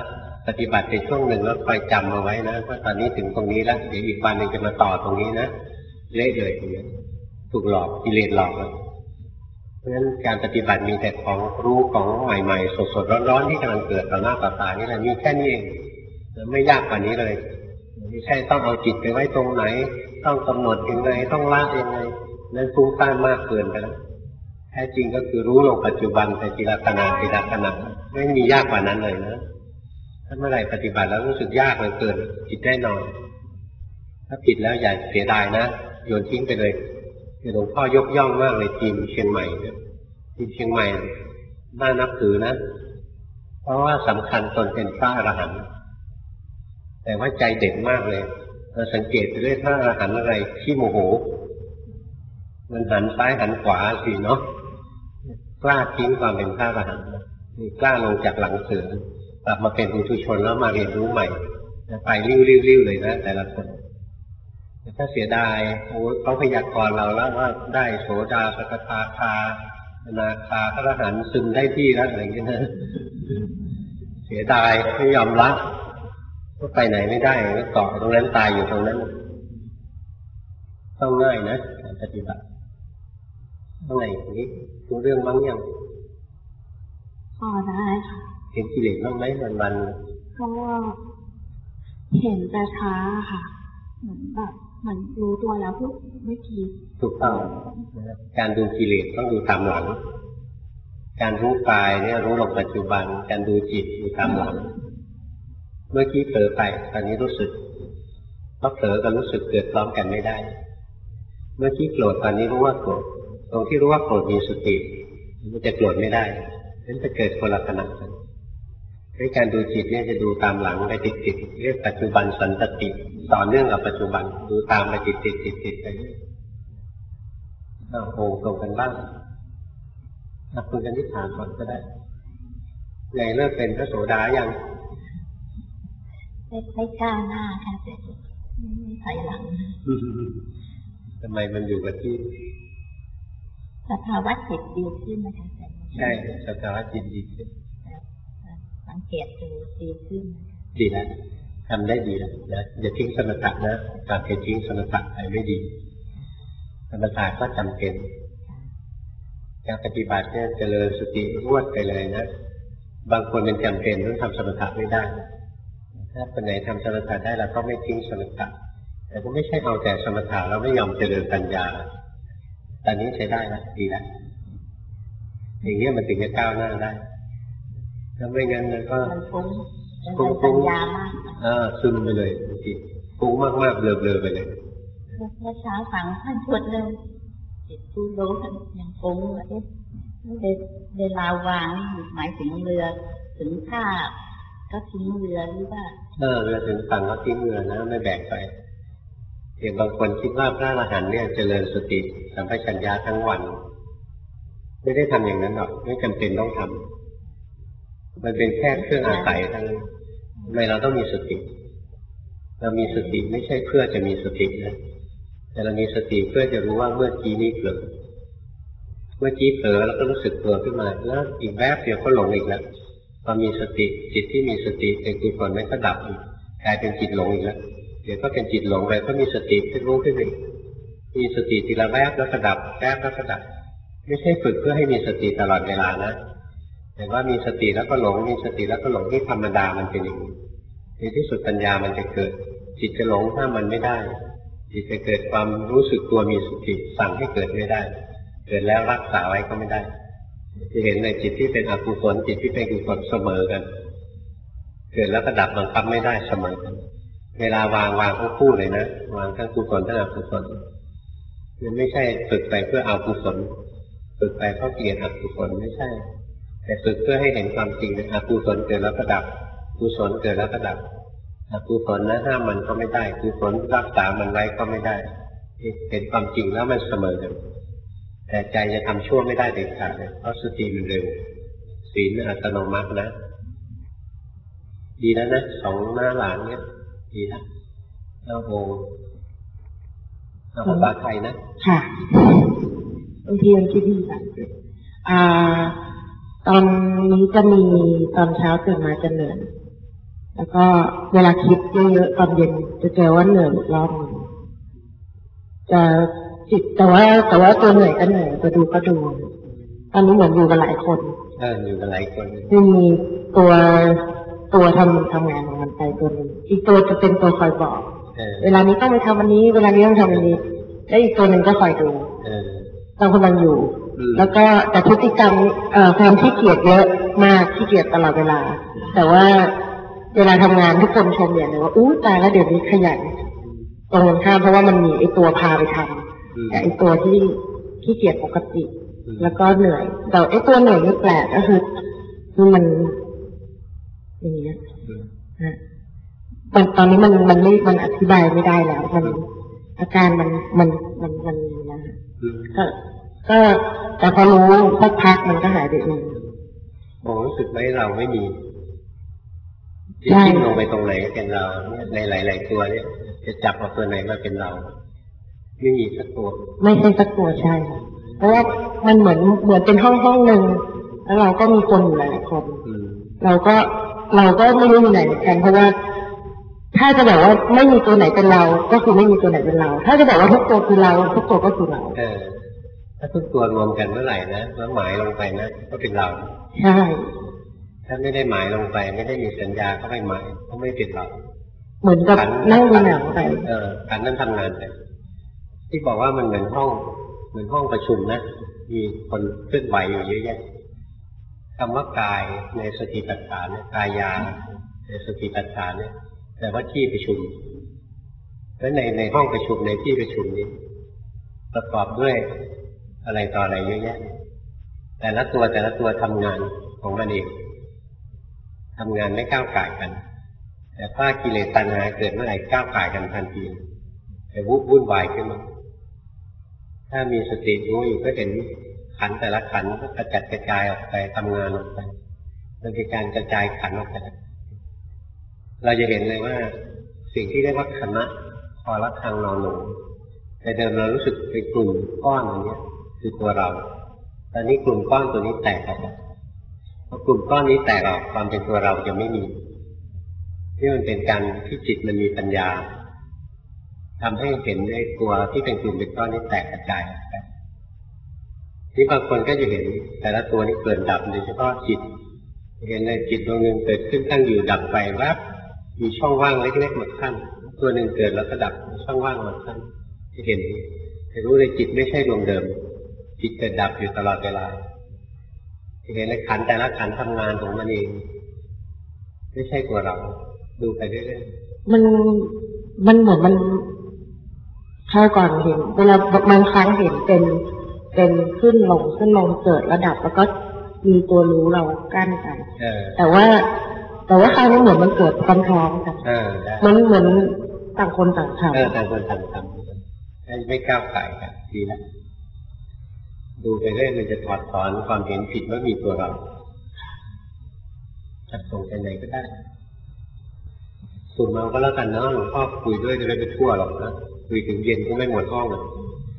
S1: ปฏิบัติในช่วงหนึ่งแล้วคอยจำเอาไว้นะว่าตอนนี้ถึงตรงนี้แล้วเดี๋ยวอีกวันหนึ่งจะมาต่อตรงนี้นะเละเลยตรงนี้ถูกหลอกกิเลสหลอกแล้วเพราะฉะนั้นการปฏิบัติมีแต่ของรู้ของใหม่ๆสดๆร้อนๆที่กำลังเกิดต่อหน้าต่อตานี่แหละมีแค่นี้เองไม่ยากกว่านี้เลยไม่ใช่ต้องเอาจิตไปไว้ตรงไหนต้องกำหนดยังไงต้องละยังไงนั้นฟุ้งซ่านมากเกินไปแล้วแท้จริงก็คือรู้ลงปัจจุบันแต่ทีละขณะทีละขณะไม่มียากกว่านั้นเลยนะถ้าเมื่อไหร่ปฏิบัติแล้วรู้สึกยากเหลือเกินผิดแน่นอนถ้าผิดแล้วอย่าเสียดายนะโยนทิ้งไปเลยหลวงพ่อยกย่องมากเลยทีมเชียงใหม่ทีมเชียงใหม่น่านับถือนะเพราะว่าสำคัญตนเป็นพระอรหันต์แต่ว่าใจเด็ดมากเลยเราสังเกตไปด้วยพระอรหันต์อะไรที่โมโหมันหันซ้ายหันขวาสิเนาะกล้าทิ้งความเป็นพระอรหันต์นี่กล้าลงจากหลังเสือกลับมาเป็นปุถุชนแล้วมาเรียนรู้ใหม่ไปริ้วๆเลยนะแต่ละคนถ้าเสียดายโอ้เขาพยากรณ์เราแล้วว่าได้โสดาสกทาคาอนาคาพระอรหันต์ซึมได้ที่แล้วอะไรอย่างเงี้ยนะเสียดายไม่ยอมละก็ไปไหนไม่ได้ก็เกาะตรงนั้นตายอยู่ตรงนั้นต้องง่ายนะการปฏิบัติต้องไงนี้รู้เรื่องมั้งยัง
S2: พอได้ค่ะ
S1: เห็นกิเลสบ้างไหมวันวัน
S2: ก็เห็นแต่ช้าค่ะเหมือนแบบเหมือนรู้ตัวแล้วพูดไม่คิด
S1: ถูกต้องการดูกิเลสต้องดูตามหลังการรู้กายเนี่ยรู้ลงปัจจุบันการดูจิตดูตามหลังเมื่อกี้เผลอไปตอนนี้รู้สึกเพราะเผลอกับรู้สึกเกิดพร้อมกันไม่ได้เมื่อกี้โกรธตอนนี้รู้ว่าโกรธตรงที่รู้ว่าโกรธมีสติมันจะโกรธไม่ได้นั่นจะเกิดคนละขณะกันในการดูจิตเนี่ยจะดูตามหลังไปติดๆเรียกปัจจุบันสันตติต่อเนื่องกับปัจจุบันดูตามไปติดติดติดติดไปอ้าวโอ้ตรงกันบ้างนักคุยกันที่ถามก่อนก็ได้ไงเลิกเป็นพระโสดายัง
S2: ไม่ไม่กล้าหน้าค่ะแต่ไม่ถอยหลัง
S1: ทำไมมันอยู่กับที่
S2: สภาวะจิตดีขึ้นนะคะ
S1: ใช่สภาวะจิตดีขึ้น
S2: สังเกตดูดีขึ้น
S1: ดีแล้วทำได้ดีแล้วนะอย่าทิ้งสมถะนะการไปทิ้งสมถะไปไม่ดีสมถะก็จำเป็นการปฏิบัติเนี่ยเจริญสติรวดไปเลยนะบางคนเป็นจำเป็นต้องทำสมถะไม่ได้ถ้าคนไหนทำสมถะได้เราก็ไม่ทิ้งสมถะแต่ก็ไม่ใช่เอาแต่สมถะแล้วไม่ยอมเจริญปัญญาตอนนี้ใช้ได้แล้วดีแล้วอย่างนี้มันถึงจะก้าวหน้าได้ถ้าไม่งั้นมันก็
S2: ฟุ้ง
S1: ฟุ้งฟุ้งอ่าซึมไปเลยบางทีฟุ้งมากมากเบลอเบลอไปเลย
S2: เมื่อเช้าฝังท่านชวดเลยจิตผู้รู้ท่านยังฟุ้งเลยเวลาวางหมายถึงเรือถึงท่าก็ทิ้งเรือหรือว่า
S1: เออเรือถึงฝั่งก็ทิ้งเรือนะไม่แบกไปอย่างบางคนคิดว่าพระอรหันต์เนี่ยเจริญสติสัมปชัญญะทั้งวันไม่ได้ทำอย่างนั้นหรอกไม่จำเป็นต้องทำมันเป็นแค่เครื่องอาศัยทั้งทำไมเราต้องมีสติเรามีสติไม่ใช่เพื่อจะมีสตินะแต่เรามีสติเพื่อจะรู้ว่าเมื่อกี้นี้เผลอเมื่อกี้เผลอแล้วก็รู้สึกตัวขึ้นมาแล้วอีกแวบเดียวก็หลงอีกแล้วพอมีสติจิตที่มีสติเป็นกุศลนั้นก็ดับอีกกลายเป็นจิตหลงอีกแล้วเดี๋ยวก็เป็นจิตหลงไปก็มีสติขึ้นรู้ขึ้นอีกมีสติทีละแวบแล้วก็ดับแวบแล้วก็ดับไม่ใช่ฝึกเพื่อให้มีสติตลอดเวลานะแต่ว่ามีสติแล้วก็หลงมีสติแล้วก็หลงที่ธรรมดามันเป็นอย่างนี้ในที่สุดปัญญามันจะเกิดจิตจะหลงถ้ามันไม่ได้จิตจะเกิดความรู้สึกตัวมีสติสั่งให้เกิดไม่ได้เกิดแล้วรักษาไว้ก็ไม่ได้จะเห็นในจิตที่เป็นอกุศลจิตที่เป็นกุศลเสมอกันเกิดแล้วก็ดับบังคับไม่ได้เสมอกันเวลาวางวางทั้งคู่เลยนะวางทั้งกุศลทั้งอกุศลมันไม่ใช่ฝึกไปเพื่อเอากุศลฝึกไปเพราะเกลียดอกุศลไม่ใช่แต่ฝึกเพื่อให้เห็นความจริงในอกุศลเกิดแล้วก็ดับกุศลเกิดแล้วก็ดับอกุศลนะห้ามมันก็ไม่ได้กุศลรักษามันไว้ก็ไม่ได้เห็นความจริงแล้วมันเสมอกันแต่ใจจะทำชั่วไม่ได้เด็ดขาดเลยเพราะสติมันเร็วศีลอัตโนมัตินะดีแล้วนะสองหน้าหลานเนี่ยดีนะแล้วโหเอาภาษาไทยนะ
S2: ค่ะบางทีมันคิดดีแบบอ่าตอนนี้จะมีตอนเช้าตื่นมาจะเหนื่อย
S4: แล้วก็เวลาคิดเยอะๆตอนเย็นจะเจอว่าเหนื่อยอีกรอบหนึ่งจะจิตแต่ว่าแต่ว่าตัวเหนื่อยก็เหนื่อยจะดูก็ดูตอนนี้เหมือนอยู่กับหลายคน
S1: เอออยู่กับหลายคน
S4: มีตัวตัวทำทำงานของมันไปตัวนึงอีกตัวจะเป็นตัวคอยบอกเวลานี้ต้องไปทำวันนี้เวลานี้ต้องทำวันนี้แล้วอีกตัวหนึ่งก็คอยดูเรากำลังอยู่แล้วก็แต่พฤติกรรมเอ่อความขี้เกียจเยอะมากขี้เกียจตลอดเวลาแต่ว่าเวลาทำงานทุกคนชมอย่างเลยว่าอู้ตายแล้วเดี๋ยวนี้ขยันตรงกันข้ามเพราะว่ามันมีไอตัวพาไปทำแต่ไอตัวที่ขี้เกียจปกติแล้วก็เหนื่อยแต่ไอตัวเหนื่อยนี่แปลกก็คือคือมันอย่างเงี้ยนะตอนตอนนี้มันมันไม่มันอธิบายไม่ได้แล้วมันอาการมันมันมันมันมีนะก็ก็แต่พอรู้สักพักมันก็หายไปเอง
S1: โอ้รู้สึกไหมเราไม่มีจิ้มลงไปตรงไหนเป็นเราในหลายๆตัวเนี่ยจะจับเอาตัวไหนมาเป็นเราไม่มีสักตัว
S4: ไม่ใช่สักตัวใช่เพราะว่ามันเหมือนเหมือนเป็นห้องห้องหนึ่งแล้วเราก็มีคนอยู่หลายคนเราก็เราก็ไม่รู้อยู่ไหนเหมือนกันเพราะว่าถ้าจะบอกว่าไม่มีตัวไหนเป็นเราก็คือไม่มีตัวไหนเป็นเราถ้าจะบอกว่าทุกตัวคือเราทุกตัวก็คือเรา
S1: เออถ้าทุกตัวรวมกันเมื่อไหร่นะแล้วหมายลงไปนะก็เป็นเรา
S4: ใช่
S1: ถ้าไม่ได้หมายลงไปไม่ได้มีสัญญาก็ไม่หมายก็ไม่เป็นเรา
S4: เหมือนกับนั่งดูหนังไป
S1: เออการนั่งทำงานไปที่บอกว่ามันเหมือนห้องเหมือนห้องประชุมนะมีคนเคลื่อนไหวอยู่เยอะแยะคำว่ากายในสติปัฏฐานกายาในสติปัฏฐานเนี่ยแต่ว่าที่ประชุมและในในห้องประชุมในที่ประชุมนี้ประกอบด้วยอะไรต่ออะไรเยอะแยะแต่ละตัวแต่ละตัวทำงานของมันเองทำงานไม่ก้าวก่ายกันแต่ถ้ากิเลสตัณหาเกิดเมื่อไหร่ก้าวก่ายกันทันทีแต่วุ่นวุ่นวายขึ้นมาถ้ามีสติรู้อยู่ก็เห็นขันแต่ละขันก็กระจัดกระจายออกไปทำงานออกไปมันเป็นการกระจายขันออกไปเราจะเห็นเลยว่าสิ่งที่เรียกว่าคณะพอละคังนอนหนูแต่เดิมเรารู้สึกเป็นกลุ่มก้อนอย่างนี้คือตัวเราตอนนี้กลุ่มก้อนตัวนี้แตกออกพอกลุ่มก้อนนี้แตกออกความเป็นตัวเราจะไม่มีที่มันเป็นการที่จิตมันมีปัญญาทำให้เห็นในตัวที่เป็นกลุ่มเป็นก้อนนี้แตกกระจายออกไปที่บางคนก็จะเห็นแต่ละตัวนี้เกิดดับโดยเฉพาะจิตเห็นในจิตดวงหนึ่งเกิดขึ้นตั้งอยู่ดับไปแวบมีช่องว่างเล็กๆมาขั้นตัวหนึ่งเกิดแล้วก็ดับช่องว่างมาขั้นที่เห็นจะรู้ในจิตไม่ใช่ดวงเดิมจิตเกิดดับอยู่ตลอดเวลาเห็นในขันแต่ละขันทำงานของมันเองไม่ใช่ตัวเราดูไปเรื่อย
S4: ๆมันมันเหมือนมันข้าก่อนเห็นเวลาบางครั้งเห็นเป็นเป็นขึ้นลงขึ้นลงเกิดระดับแล้วก็มีตัวรู้เรากั้นกันแต่ว่าแต่ว่าคราวนี้เหมือนมันเกิดพร้อมๆกันมันเหมือนต่างคนต่างทำ
S1: เออต่างคนต่างทำไม่ก้าวไก่กันดีแล้วดูไปเรื่อยมันจะถอดถอนความเห็นผิดว่ามีตัวเราจับส่งไปไหนก็ได้สุ่มเอาก็แล้วกันเนาะหลวงพ่อคุยด้วยจะไม่ไปทั่วหรอกนะคุยถึงเย็นก็ไม่หมดห้องเลย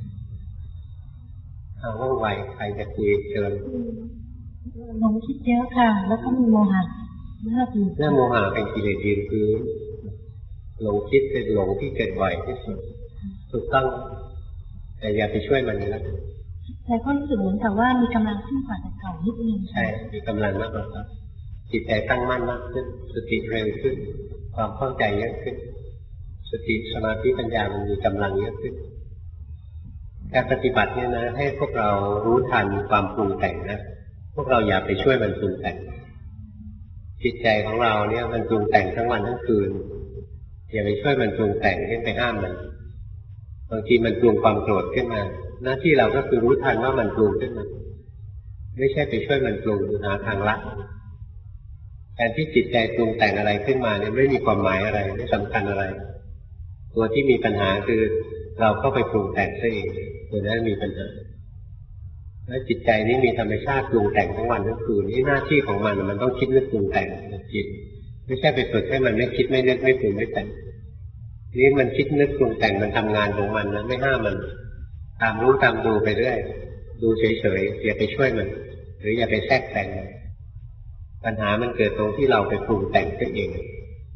S1: เอาห้องไวใครจะคุยเชิญ
S2: หลงคิดเยอะค่ะแล้วก็มีโมหะเ
S1: รื่องโมหะเป็นกิเลสยืนคือหลงคิดเป็นหลงที่เกิดบ่อยที่สุดถูกต้องแต่อย่าไปช่วยมันนะ
S2: แต่ก็รู้สึกเหมือนกับว่ามีกำลังขึ้นกว่าแต่เก่านิดนึง
S1: ใช่มีกำลังมากกว่าครับจิตใจตั้งมั่นมากขึ้นสติเร็วขึ้นความเข้าใจเยอะขึ้นสติสมาธิปัญญามันมีกำลังเยอะขึ้นการปฏิบัติเนี่ยนะให้พวกเรารู้ทันความปรุงแต่งนะพวกเราอย่าไปช่วยมันปรุงแต่งจิตใจของเราเนี่ยมันปรุงแต่งทั้งวันทั้งคืนอย่าไปช่วยมันปรุงแต่งให้ไปห้ามมันบางทีมันปรุงความโกรธขึ้นมาหน้าที่เราก็คือรู้ทันว่ามันปรุงขึ้นมาไม่ใช่ไปช่วยมันปรุงหาทางละการที่จิตใจปรุงแต่งอะไรขึ้นมาเนี่ยไม่มีความหมายอะไรไม่สำคัญอะไรตัวที่มีปัญหาคือเราก็ไปปรุงแต่งซะเองตัวนั้นมีปัญหาแล้วจิตใจนี้มีธรรมชาติปรุงแต่งทั้งวันทั้งคืนนี่หน้าที่ของมันมันต้องคิดนึกปรุงแต่งจิตไม่ใช่ไปฝึกให้มันไม่คิดไม่นึกไม่ปรุงไม่แต่งนี่มันคิดนึกปรุงแต่งมันทำงานของมันนะไม่ห้ามมันตามรู้ตามดูไปเรื่อยดูเฉยๆอย่าไปช่วยมันหรืออย่าไปแทรกแต่งปัญหามันเกิดตรงที่เราไปปรุงแต่งตัวเอง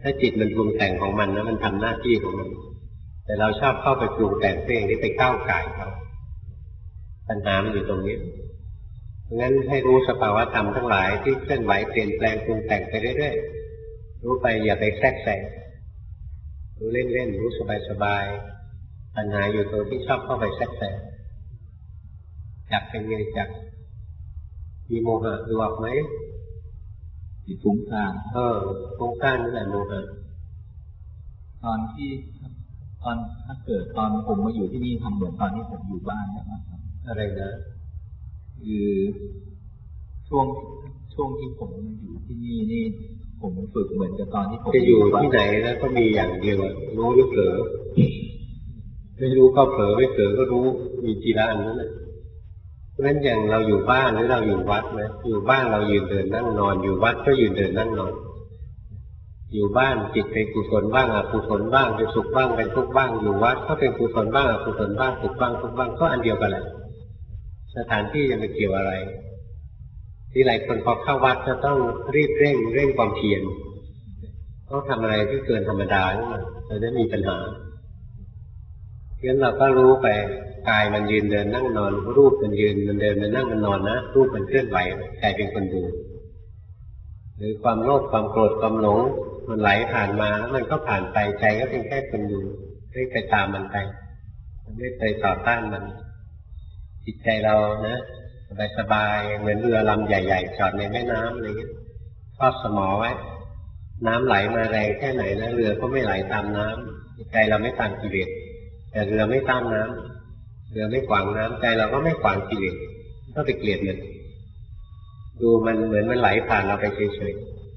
S1: ถ้าจิตมันปรุงแต่งของมันนะมันทำหน้าที่ของมันแต่เราชอบเข้าไปปรุงแต่งเองนี่ไปก้าวไก่เขาปัญหามันอยู่ตรงนี้เพราะงั้นให้รู้สภาวะธรรมทั้งหลายที่เคลื่อนไหวเปลี่ยนแปลงปรุงแต่งไปเรื่อยๆรู้ไปอย่าไปแทรกแซงรู้เล่นๆรู้สบายๆปัญหาอยู่ตรงที่ชอบเข้าไปแทรกแซงจับเป็นไงจับมีโมหะดูออกไหม
S3: ที่ฟุ้งซ่าน
S1: เออฟุ้งซ่านนี่แหละโมหะ
S3: ตอนที่ตอนถ้าเกิดตอนผมมาอยู่ที่นี่ทำเหมือนตอนที่ผมอยู่บ้านนะครับ
S1: อะไรนะ
S3: คือช่วงช่วงที่ผมอยู่ที่นี่นี่ผมฝึกเหมือนกับตอนที่ผม
S1: จะอยู่ที่ไหนแล้วก็มีอย่างเดียวรู้หรือเผลอไม่รู้ก็เผลอไม่เผลอก็รู้มีทีละอันนั่นแหละเพราะฉะนั้นอย่างเราอยู่บ้านหรือเราอยู่วัดนะอยู่บ้านเรายืนเดินนั่งนอนอยู่วัดก็ยืนเดินนั่งนอนอยู่บ้านจิตเป็นกุศลบ้างอกุศลบ้างเป็นสุขบ้างเป็นทุกข์บ้างอยู่วัดก็เป็นกุศลบ้างอกุศลบ้างสุขบ้างทุกข์บ้างก็อันเดียวกันแหละสถานที่จะไม่เกี่ยวอะไรที่หลายคนพอเข้าวัดจะต้องรีบเร่งเร่งความเพียรต้องทำอะไรที่เกินธรรมดาขึ้นมาเราจะมีปัญหางั้นเราก็รู้ไปกายมันยืนเดินนั่งนอนรูปมันยืนมันเดินมันนั่งมันนอนนะรูปมันเคลื่อนไหวใจเป็นคนดูหรือความโลภความโกรธความหลงมันไหลผ่านมาแล้วมันก็ผ่านไปใจก็เป็นแค่คนดูไม่ไปตามมันไปไม่ไปต่อต้านมันจิตใจเรานะสบายๆเหมือนเรือลำใหญ่ๆจอดในแม่น้ำอะไรเงี้ยทอดสมอไว้น้ำไหลมาแรงแค่ไหนนะเรือก็ไม่ไหลตามน้ำใจเราไม่ตามกิเลสแต่เรือไม่ตามน้ำเรือไม่ขวางน้ำใจเราก็ไม่ขวางกิเลสก็ไปเกลียดมันดูมันเหมือนมันไหลผ่านเราไปเฉย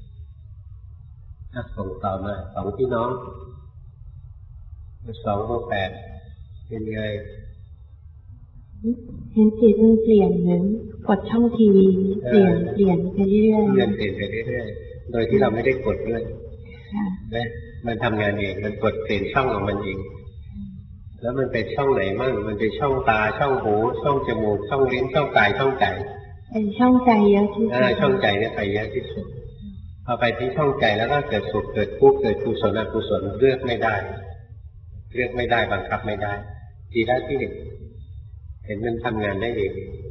S1: ๆส่งต่อมาสองพี่น้องสองโมแปดเป็นไง
S4: เห็นจิตมันเปลี่ยนเหมือนกดช่องทีวีเปลี่ยนเปลี่ยนไปเรื่อย
S1: ๆเปลี่ยนเปลี่ยนไปเรื่อยๆโดยที่เราไม่ได้กดด้วยนะมันทำงานเองมันกดเปลี่ยนช่องของมันเองแล้วมันเป็นช่องไหนมั่งมันเป็นช่องตาช่องหูช่องจมูกช่องลิ้นช่องกายช่องใจ
S4: เป็นช่องใจเยอะที่สุด
S1: ช่องใจเนี่ยไปเยอะที่สุดพอไปที่ช่องใจแล้วก็เกิดสุขเกิดทุกข์เกิดกุศลอกุศลเลือกไม่ได้เลือกไม่ได้บังคับไม่ได้ทีละที่หนึ่งเห็นมันทำงานได้เอง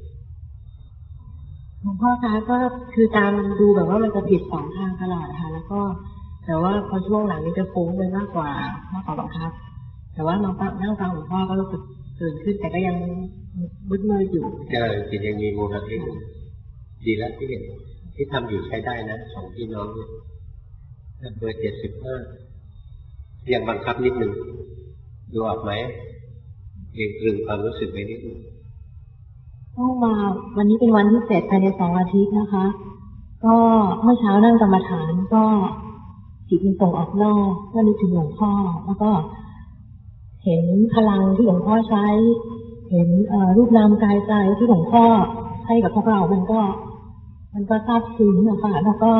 S4: หลวงพ่อคะก็คือตามดูแบบว่ามันจะผิดสองทางตลอดค่ะแล้วก็แต่ว่าพอช่วงหลังนี้จะฟุ้งไปมากกว่ามากกว่าบังคับแต่ว่ามาฟังนั่งฟังหลวงพ่อก็รู้สึกตื่นขึ้นแต่ก็ยังมืดมืดอยู่
S1: ใช่จิตยังมีโมหะอยู่ดีแล้วที่เห็นที่ทำอยู่ใช้ได้นะสองพี่น้องเนี่ยเบอร์เจ็ดสิบห้ายังบังคับนิดหนึ่งดูออกไหมเองตรึงความรู้สึกไว้นิดหนึ่ง
S4: ก็มาวันนี้เป็นวันที่เสร็จภายในสองอาทิตย์นะคะก็เมื่อเช้านั่งกรรมฐานก็จิตมันส่งออกนอกก็นึกถึงหลวงพ่อแล้วก็เห็นพลังที่หลวงพ่อใช้เห็นรูปนามกายใจที่หลวงพ่อให้กับพวกเรามันก็มันก็ซาบซึ้งนะคะแล้วก็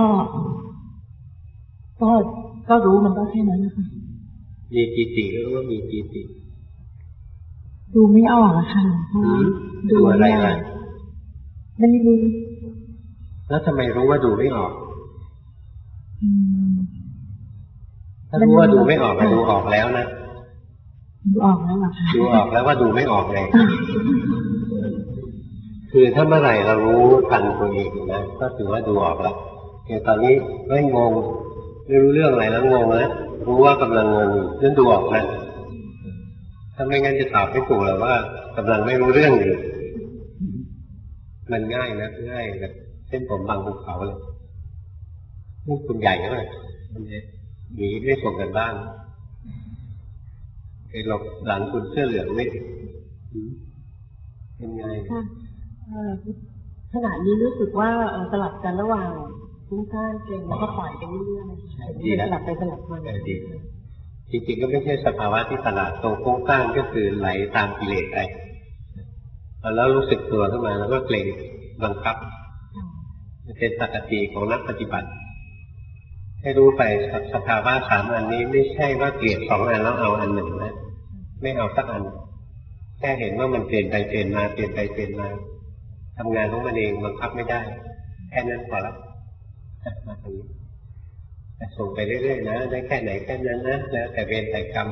S4: ก็ก็รู้มันก็แค่นั้นนะคะ
S1: มีปีติหรือว่ามีปีติ
S4: ดูไม่ออกอะค่ะ
S1: ดูอะไรล่ะ
S4: ไม่รู้
S1: แล้วทำไมรู้ว่าดูไม่ออกถ้ารู้ว่าดูไม่ออกก็ดูออกแล้วนะ
S4: ดูออกแล้วเหรอคะ
S1: ดูออกแล้วว่าดูไม่ออกเลยคือถ้าเมื่อไหร่เรารู้ทันตัวเองนะก็ถือว่าดูออกแล้วอย่างตอนนี้ไม่งงไม่รู้เรื่องอะไรแล้วงงแล้วรู้ว่ากำลังงงนั่นดูออกนะถ้าไม่งั้นจะตอบไม่ถูกเลยว่ากำลังไม่รู้เรื่องอยู่มันง่ายนะง่ายแบบเส้นผมบางภูเขาเลยนี่คุณใหญ่เลยหนีไม่ส่งกันบ้านไอ้หลบหลังคุณเสื้อเหลืองนี่เป็นไง
S4: ขณะนี้รู้สึกว่าสลับกันระหว่างฟุ้งซ่านเกร็งแล้วก็ปล่อยไปเรื่อยๆสลับไปสลับมา
S1: ดีจริงๆก็ไม่ใช่สภาวะที่ตลาดตรงฟุ้งซ่านก็คือไหลตามกิเลสไปแล้วรู้สึกตัวขึ้นมาแล้วก็เกร็งบังคับเป็นปกติของนักปฏิบัติให้รู้ไปสภาวะสามอันนี้ไม่ใช่ว่าเกลียดสองอันแล้วเอาอันหนึ่งนะไม่เอาสักอันแค่เห็นว่ามันเปลี่ยนไปเปลี่ยนมาเปลี่ยนไปเปลี่ยนมาทำงานของมันเองบังคับไม่ได้แค่นั้นพอละมาตรงนี้ไปส่งไปเรื่อยๆนะได้แค่ไหนแค่นั้นนะแล้วแต่เวรแต่กรรม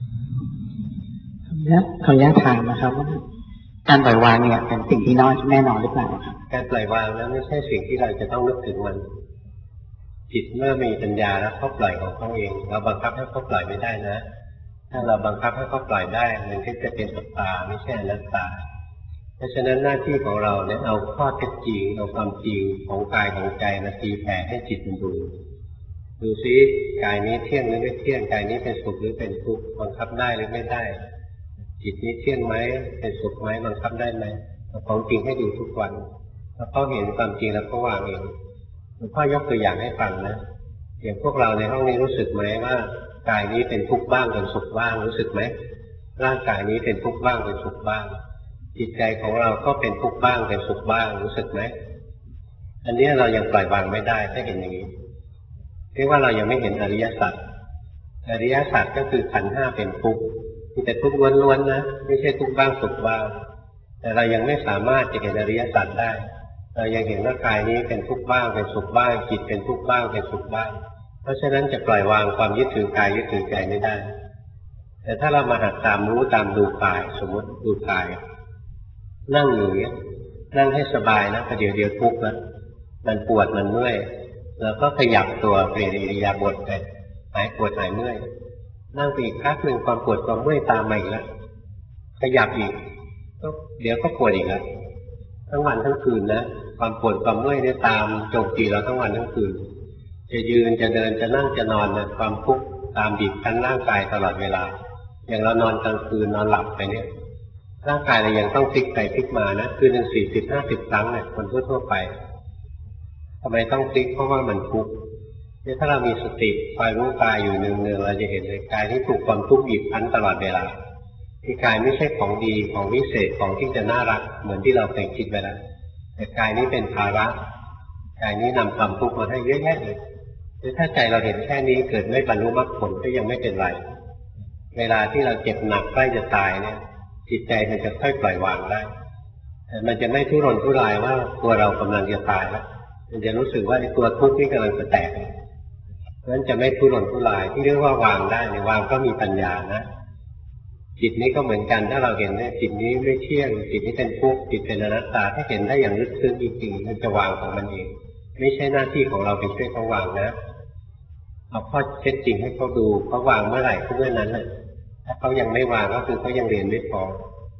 S5: แล้วขออนุญาตถามนะครับว่าการปล่อยวางเนี่ยเป็นสิ่งที่น้อยแน่นอนหรือเปล่าครับ
S1: การปล่อยวางแล้วไม่ใช่สิ่งที่เราจะต้องนึกถึงมันจิตเมื่อมีปัญญาแล้วเขาปล่อยของเขาเองเราบังคับให้เขาปล่อยไม่ได้นะถ้าเราบังคับให้เขาปล่อยได้มันก็จะเป็นอัตตาไม่ใช่อนัตตาเพราะฉะนั้นหน้าที่ของเราเนี่ยเอาข้อเท็จจริงเอาความจริงของกายของใจมาตีแผ่ให้จิตมันดูดูซิกายนี้เที่ยงหรือไม่เที่ยงกายนี้เป็นสุขหรือเป็นทุกข์บังคับได้หรือไม่ได้จิตนี้เที่ยงไหมเป็นสุขไหมบังคับได้ไหมเอาของจริงให้ดูทุกวันแล้วเขาเห็นความจริงแล้วก็วางเองหลวงพ่อยกตัวอย่างให้ฟังนะอย่างพวกเราในห้องนี้รู้สึกไหมว่ากายนี้เป็นทุกข์บ้างเป็นสุขบ้างรู้สึกไหมร่างกายนี้เป็นทุกข์บ้างเป็นสุขบ้างจิตใจของเราก็เป็นทุกข์บ้างเป็นสุขบ้างรู้สึกไหมอันนี้เรายังปล่อยวางไม่ได้ถ้าเห็นอย่างนี้เรียกว่าเรายังไม่เห็นอริยสัจอริยสัจก็คือขันธ์ห้าเป็นทุกข์มีแต่ทุกข์ล้วนๆนะไม่ใช่ทุกข์บ้างสุขบ้างแต่เรายังไม่สามารถจะเห็นอริยสัจได้เรายังเห็นว่ากายนี้เป็นทุกข์บ้างเป็นสุขบ้างจิตเป็นทุกข์บ้างเป็นสุขบ้างเพราะฉะนั้นจะปล่อยวางความยึดถือกายยึดถือใจไม่ได้แต่ถ้าเรามาหัดตามรู้ตามดูกายสมมติดูกายนั่งอยู่เนี้ยนั่งให้สบายนะประเดี๋ยวเดียวทุกข์แล้วมันปวดมันเมื่อยแล้วก็ขยับตัวเปลี่ยนอิริยาบถไปหายปวดหายเมื่อยนั่งไปอีกพักหนึ่งความปวดความเมื่อยตามมาอีกแล้วขยับอีกก็เดี๋ยวก็ปวดอีกแล้วทั้งวันทั้งคืนนะความปวดความเมื่อยเนี่ยตามโจมตีเราทั้งวันทั้งคืนจะยืนจะเดินจะนั่งจะนอนเนี่ยความทุกข์ตามบีบคั้นร่างกายตลอดเวลาอย่างเรานอนกลางคืนนอนหลับไปเนี่ยร่างกายเรายังต้องพลิกไปพลิกมานะคืนหนึ่งสี่สิบห้าสิบครั้งเนี่ยคนทั่วๆไปทำไมต้องพลิกเพราะว่ามันทุกข์เนี่ยถ้าเรามีสติคอยรู้กายอยู่เนืองๆเราจะเห็นเลยกายที่ถูกความทุกข์บีบคั้นตลอดเวลาที่กายไม่ใช่ของดีของวิเศษของที่จะน่ารักเหมือนที่เราเคยคิดไปแล้วแต่กายนี้เป็นภาระกายนี้นำความทุกข์มาให้เยอะแยะเลยถ้าใจเราเห็นแค่นี้เกิดไม่บรรลุมรรคผลก็ยังไม่เป็นไรเวลาที่เราเจ็บหนักใกล้จะตายเนี่ยจิตใจมันจะค่อยปล่อยวางได้แต่มันจะไม่ทุรนทุรายว่าตัวเรากำลังจะตายแล้วมันจะรู้สึกว่าไอ้ตัวทุกข์นี่กำลังจะแตกเพราะฉะนั้นจะไม่ทุรนทุรายที่เรียกว่าวางได้เนี่ยวางก็มีปัญญานะจิตนี้ก็เหมือนกันถ้าเราเห็นเนี่ยจิตนี้ไม่เที่ยงจิตนี้เป็นทุกข์จิตเป็นอนัตตาถ้าเห็นได้อย่างลึกซึ้งจริงๆมันจะวางของมันเองไม่ใช่หน้าที่ของเราไปช่วยเขาวางนะเอาข้อเท็จจริงให้เขาดูเขาวางเมื่อไหร่ก็เมื่อนั้นแหละถ้าเขายังไม่วางก็คือเขายังเรียนไม่พอ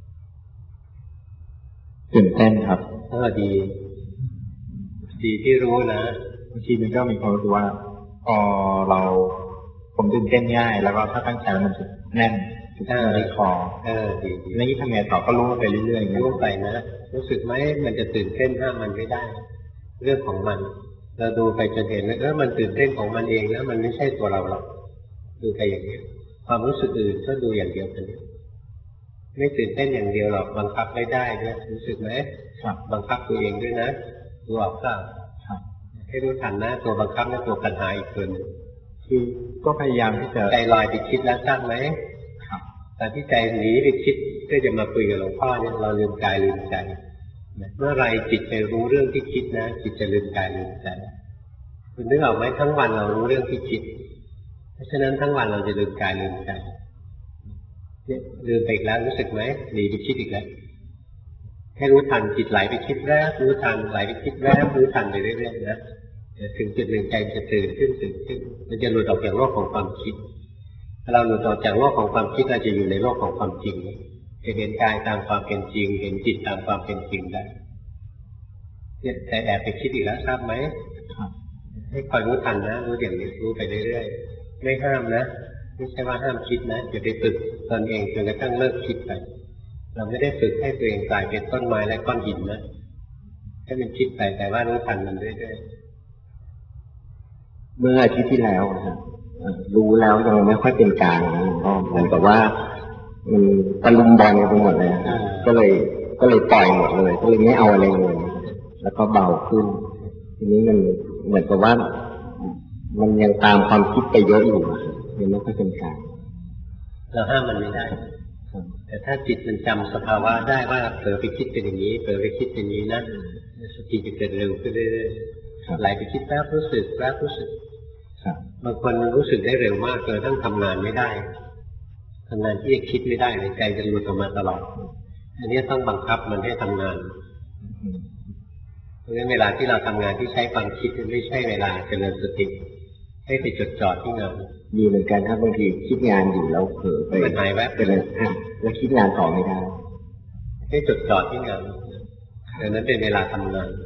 S3: ตื่นเต้นครับ
S1: เออดีดีที่รู้นะ
S3: บางทีมันก็มีความรู้สึกว่าพอเราผมตื่นเต้นง่ายแล้วก็ถ้าตั้งใจมันจะแน่น
S1: เออ
S3: ในคอ
S1: เออดี
S3: ๆแล้วนี่ทำไงต่อก็รู้ไปเรื่อยๆ
S1: รู้ไปนะรู้สึกไหมมันจะตื่นเต้นห้ามมันไม่ได้เรื่องของมันเราดูไปจนเห็นว่าเออมันตื่นเต้นของมันเองแล้วมันไม่ใช่ตัวเราหรอกดูไปอย่างนี้ความรู้สึกอื่นก็ดูอย่างเดียวกันไม่ตื่นเต้นอย่างเดียวหรอกบังคับไม่ได้ด้วยรู้สึกไหมบังคับตัวเองด้วยนะดูออกเปล่าให้รู้ทันนะตัวบังคับและตัวปัญหาอีกตัวนึง
S3: คือก็พยายามที่จะ
S1: ใจลอยไปคิดแล้วทราบไหมแต่ที่ใจหนีไปคิดก็จะมาคุยกับหลวงพ่อเนี่ยเราลืมกายลืมใจเมื่อไรจิตไปรู้เรื่องที่คิดนะจิตจะลืมกายลืมใจคุณนึกออกไหมทั้งวันเรารู้เรื่องที่คิดเพราะฉะนั้นทั้งวันเราจะลืมกายลืมใจเนี่ยลืมไปอีกแล้วรู้สึกไหมหนีไปคิดอีกแล้วให้รู้ทันจิตไหลไปคิดแวบรู้ทันไหลไปคิดแวบรู้ทันไปเรื่อยๆนะถึงจุดหนึ่งใจจะตื่นขึ้นตื่นขึ้นมันจะหลุดออกจากโลกของความคิดถ้าเราหลุดออกจากโลกของความคิดเราจะอยู่ในโลกของความจริงจะเห็นกายตามความเป็นจริงเห็นจิตตามความเป็นจริงได้เนี่ยแต่แอบไปคิดอีกแล้วทราบไหมให้คอยรู้ทันนะรู้อย่างนี้รู้ไปเรื่อยๆไม่ห้ามนะไม่ใช่ว่าห้ามคิดนะอย่าไปฝึกตนเองจนกระทั่งเลิกคิดไปเราไม่ได้ฝึกให้ตัวเองกลายเป็นต้นไม้และก้อนหินนะให้มันคิดไปแต่ว่ารู้ทันมันเรื่อย
S5: ๆเมื่ออาทิตย์ที่แล้วนะครับรู้แล้วยังไม่ค่อยเป็นกลางนะก็เหมือนกับว่ามันตะลุมบอลไปหมดเลยก็เลยก็เลยปล่อยหมดเลยก็เลยไม่เอาอะไรเลยแล้วก็เบาขึ้นทีนี้มันเหมือนกับว่ามันยังตามความคิดไปเยอะอยู่ยังไม่ค่อยเป็นกลาง
S1: เราห้ามมันไม่ได้แต่ถ้าจิตมันจำสภาวะได้ว่าเผลอไปคิดเป็นอย่างนี้เผลอไปคิดเป็นอย่างนี้นะสติจะเกิดเร็วขึ้นเรื่อยๆไหลไปคิดแป๊บรู้สึกแป๊บรู้สึกบางคนรู้สึกได้เร็วมากจนทั้งทำงานไม่ได้ทำงานที่จะคิดไม่ได้เลยใจจะหลุดออกมาตลอดอันนี้ต้องบังคับมันให้ทำงานเพราะฉะนั้นเวลาที่เราทำงานที่ใช้ความคิดไม่ใช่เวลาเจริญสติให้ไปจดจ่อที่งาน
S5: มีเหมือนกันครับบางทีคิดงานอยู่แล้วเผลอไป
S1: มันหายแวบไป
S5: เลยแล้วคิดงานต่อไม่ได้
S1: ให้จดจ่อที่งานดังนั้นเป็นเวลาทำงาน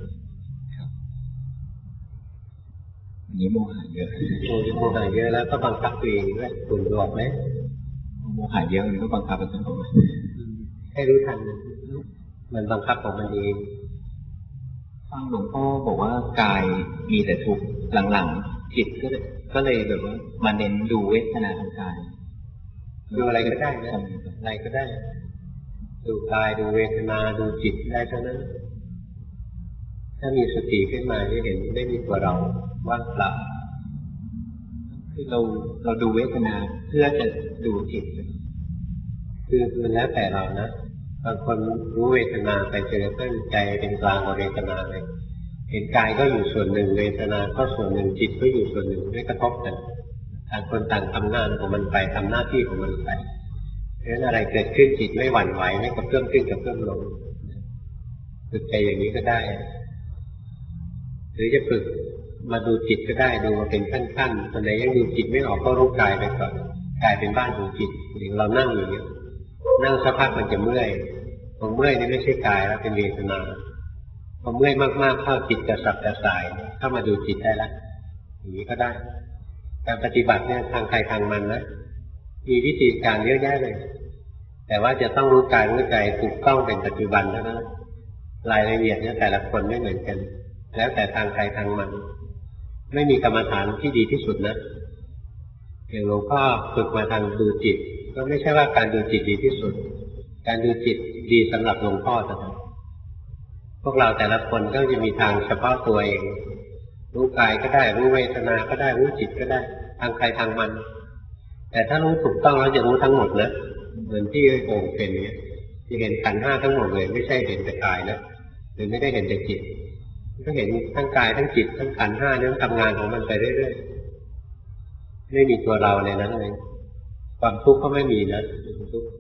S3: นี้โมหะเยอะ
S1: โมหะเยอะแล้วก็บังคับตัวเองด้วยคุณรู้ไหม
S3: โมหะเยอะมันก็บังคับตัวเอง
S1: ให้รู้ทันมันบังคับของมันเอง
S3: ฟังหลวงพ่อบอกว่ากายมีแต่ทุกข์หลังๆจิตก็เลยก็เลยแบบว่ามาเน้นดูเวทนาทางกาย
S1: ดูอะไรก็ได้นะอะไรก็ได้ดูกายดูเวทนาดูจิตได้ทั้งนั้นถ้ามีสติขึ้นมาจะเห็นไม่มีตัวเราว่างเปล่า
S3: คือเราเราดูเวทนาเพื่อจะดูจิต
S1: คือมันแล้วแต่เรานะบางคนรู้เวทนาไปจนตั้งใจเป็นกลางกับเวทนาเลยเห็นกายก็อยู่ส่วนหนึ่งเวทนาก็ส่วนหนึ่งจิตก็อยู่ส่วนหนึ่งไม่กระทบกันต่างคนต่างทำงานของมันไปทำหน้าที่ของมันไปเพราะฉะนั้นอะไรเกิดขึ้นจิตไม่หวั่นไหวไม่กระเพื่อมขึ้นกระเพื่อมลงฝึกใจอย่างนี้ก็ได้หรือจะฝึกมาดูจิตก็ได้ดูมาเป็นขั้นๆตอนไหนยังดูจิตไม่ออกก็รู้กายไปก่อนกายเป็นบ้านของจิตอย่างเรานั่งอยู่เนี่ยนั่งสักพักมันจะเมื่อยพอเมื่อยนี่ไม่ใช่กายแล้วเป็นเวทนาพอเมื่อยมากๆเข้าจิตกระสับกระส่ายเข้ามาดูจิตได้ละอย่างนี้ก็ได้การปฏิบัติเนี่ยทางใครทางมันนะมีวิธีการเยอะแยะเลยแต่ว่าจะต้องรู้กายรู้ใจถูกต้องเป็นปัจจุบันเท่านั้นรายละเอียดเนี่ยแต่ละคนไม่เหมือนกันแล้วแต่ทางใครทางมันไม่มีกรรมฐานที่ดีที่สุดนะอย่างหลวงพ่อฝึกมาทางดูจิตก็ไม่ใช่ว่าการดูจิตดีที่สุดการดูจิตดีสำหรับหลวงพ่อแต่พวกเราแต่ละคนก็จะมีทางเฉพาะตัวเองรู้กายก็ได้รู้เวทนาก็ได้รู้จิตก็ได้ทางใครทางมันแต่ถ้ารู้ถูกต้องแล้วจะรู้ทั้งหมดนะเหมือนที่โอ่งเป็นเนี่ยที่เห็นขันธ์ห้าทั้งหมดเลยไม่ใช่เห็นแต่กายนะหรือไม่ได้เห็นแต่จิตก็เห็นทั้งกายทั้งจิตทั้งขันธ์ห้านั้นทำงานของมันไปเรื่อยๆไม่มีตัวเราในนั้นเลยความทุกข์ก็ไม่มีนะทุกข์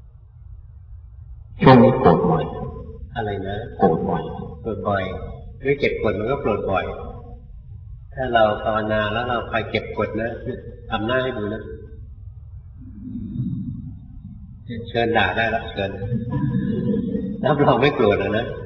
S5: ช่วงนี้โกรธบ่อย
S1: อะไรนะ
S5: โกรธบ่อย
S1: โกรธบ่อยไม่เก็บกดมันก็โกรธบ่อยถ้าเราภาวนาแล้วเราคอยเก็บกดนะทำหน้าให้ดูนะเชิญด่าได้รับเชิญรับรองไม่โกรธนะนะ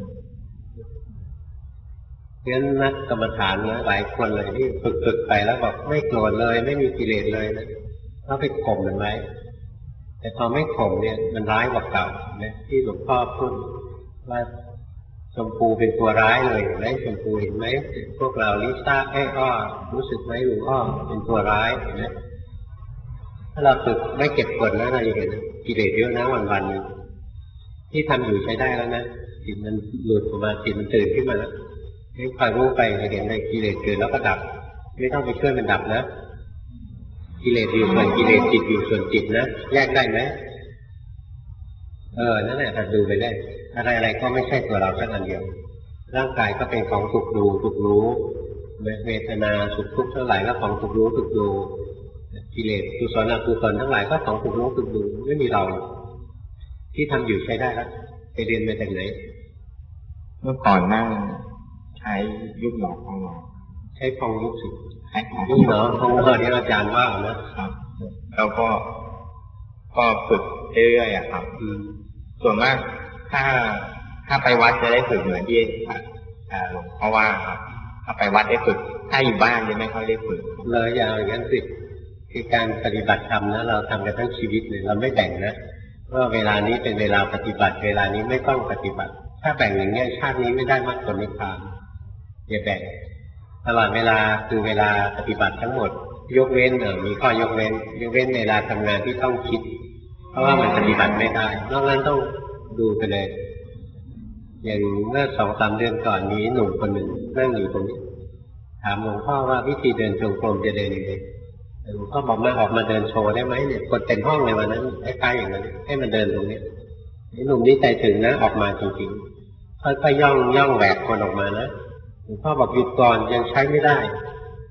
S1: เพราะฉะนั้นนักกรรมฐานนะหลายคนเลยที่ฝึกๆไปแล้วบอกไม่โกรธเลยไม่มีกิเลสเลยนะเขาไปข่มมันไว้แต่พอไม่ข่มเนี่ยมันร้ายกว่าเก่านะที่หลวงพ่อพูดว่าชมพูเป็นตัวร้ายเลยเห็นไหมชมพูเห็นไหมพวกเราลิซ่าไอ้อ้อรู้สึกไหมหลวงพ่อเป็นตัวร้ายเห็นไหมถ้าเราฝึกไม่เก็บกดแล้วเราจะเห็นกิเลสเยอะนะวันๆนึงที่ทำอยู่ใช้ได้แล้วนะจิตมันหลุดออกมาจิตมันตื่นขึ้นมาแล้วให้คอยรู้ไปจะเห็นเลยกิเลสเกิดแล้วก็ดับไม่ต้องไปช่วยมันดับนะกิเลสอยู่ส่วนกิเลสจิตอยู่ส่วนจิตนะแยกได้ไหมเออนั่นแหละดูไปได้อะไรๆก็ไม่ใช่ตัวเราสักอันเดียวร่างกายก็เป็นของถูกดูถูกรู้เวทนาสุขทุกข์ทั้งหลายก็ของถูกรู้ถูกดูกิเลสกุศลอกุศลทั้งหลายก็ของถูกรู้ถูกดูไม่มีเราที่ทำอยู่ใช้ได้แล้วไปเรียนมาจากไหน
S5: เมื่อก่อนนั่งใช้ยุบหนอพองหนอ
S1: ใช้พองยุบสิยุบหนอพองหนอที่อาจารย์ว่านะครับ
S5: แล้วก็ก็ฝึกเรื่อยๆอะครับส่วนมากถ้าถ้าไปวัดจะได้ฝึกเหมือนที่หลวงพ่อว่าครับถ้าไปวัดได้ฝึกถ้าอยู่บ้านจะไม่ค่อยได้ฝึก
S1: เลยอย่างนั้นสิคือการปฏิบัติธรรมนะเราทำกันทั้งชีวิตเลยเราไม่แบ่งนะว่าเวลานี้เป็นเวลาปฏิบัติเวลานี้ไม่ต้องปฏิบัติถ้าแบ่งอย่างนี้ชาตินี้ไม่ได้มรรคผลนิพพานอย่าแบ่งตลอดเวลาคือเวลาปฏิบัติทั้งหมดยกเว้นเออมีข้อยกเว้นยกเว้นเวลาทำงานที่ต้องคิดเพราะว่ามันปฏิบัติไม่ได้นอกนั้นต้องดูไปเลยอย่างเมื่อสองสามเดือนก่อนมีหนุ่มคนหนึ่งนั่งอยู่ตรงนี้ถามหลวงพ่อว่าวิธีเดินจงกรมจะเดินยังไงหลวงพ่อบอกมาออกมาเดินโชว์ได้ไหมเนี่ยกดเต็มห้องเลยวันนั้นคล้ายๆอย่างนั้นให้มันเดินตรงนี้หนุ่มนี้ใจถึงนะออกมาจริงๆค่อยๆย่องย่องแหวกคนออกมานะหลวงพ่อบอกหยุดก่อนยังใช้ไม่ได้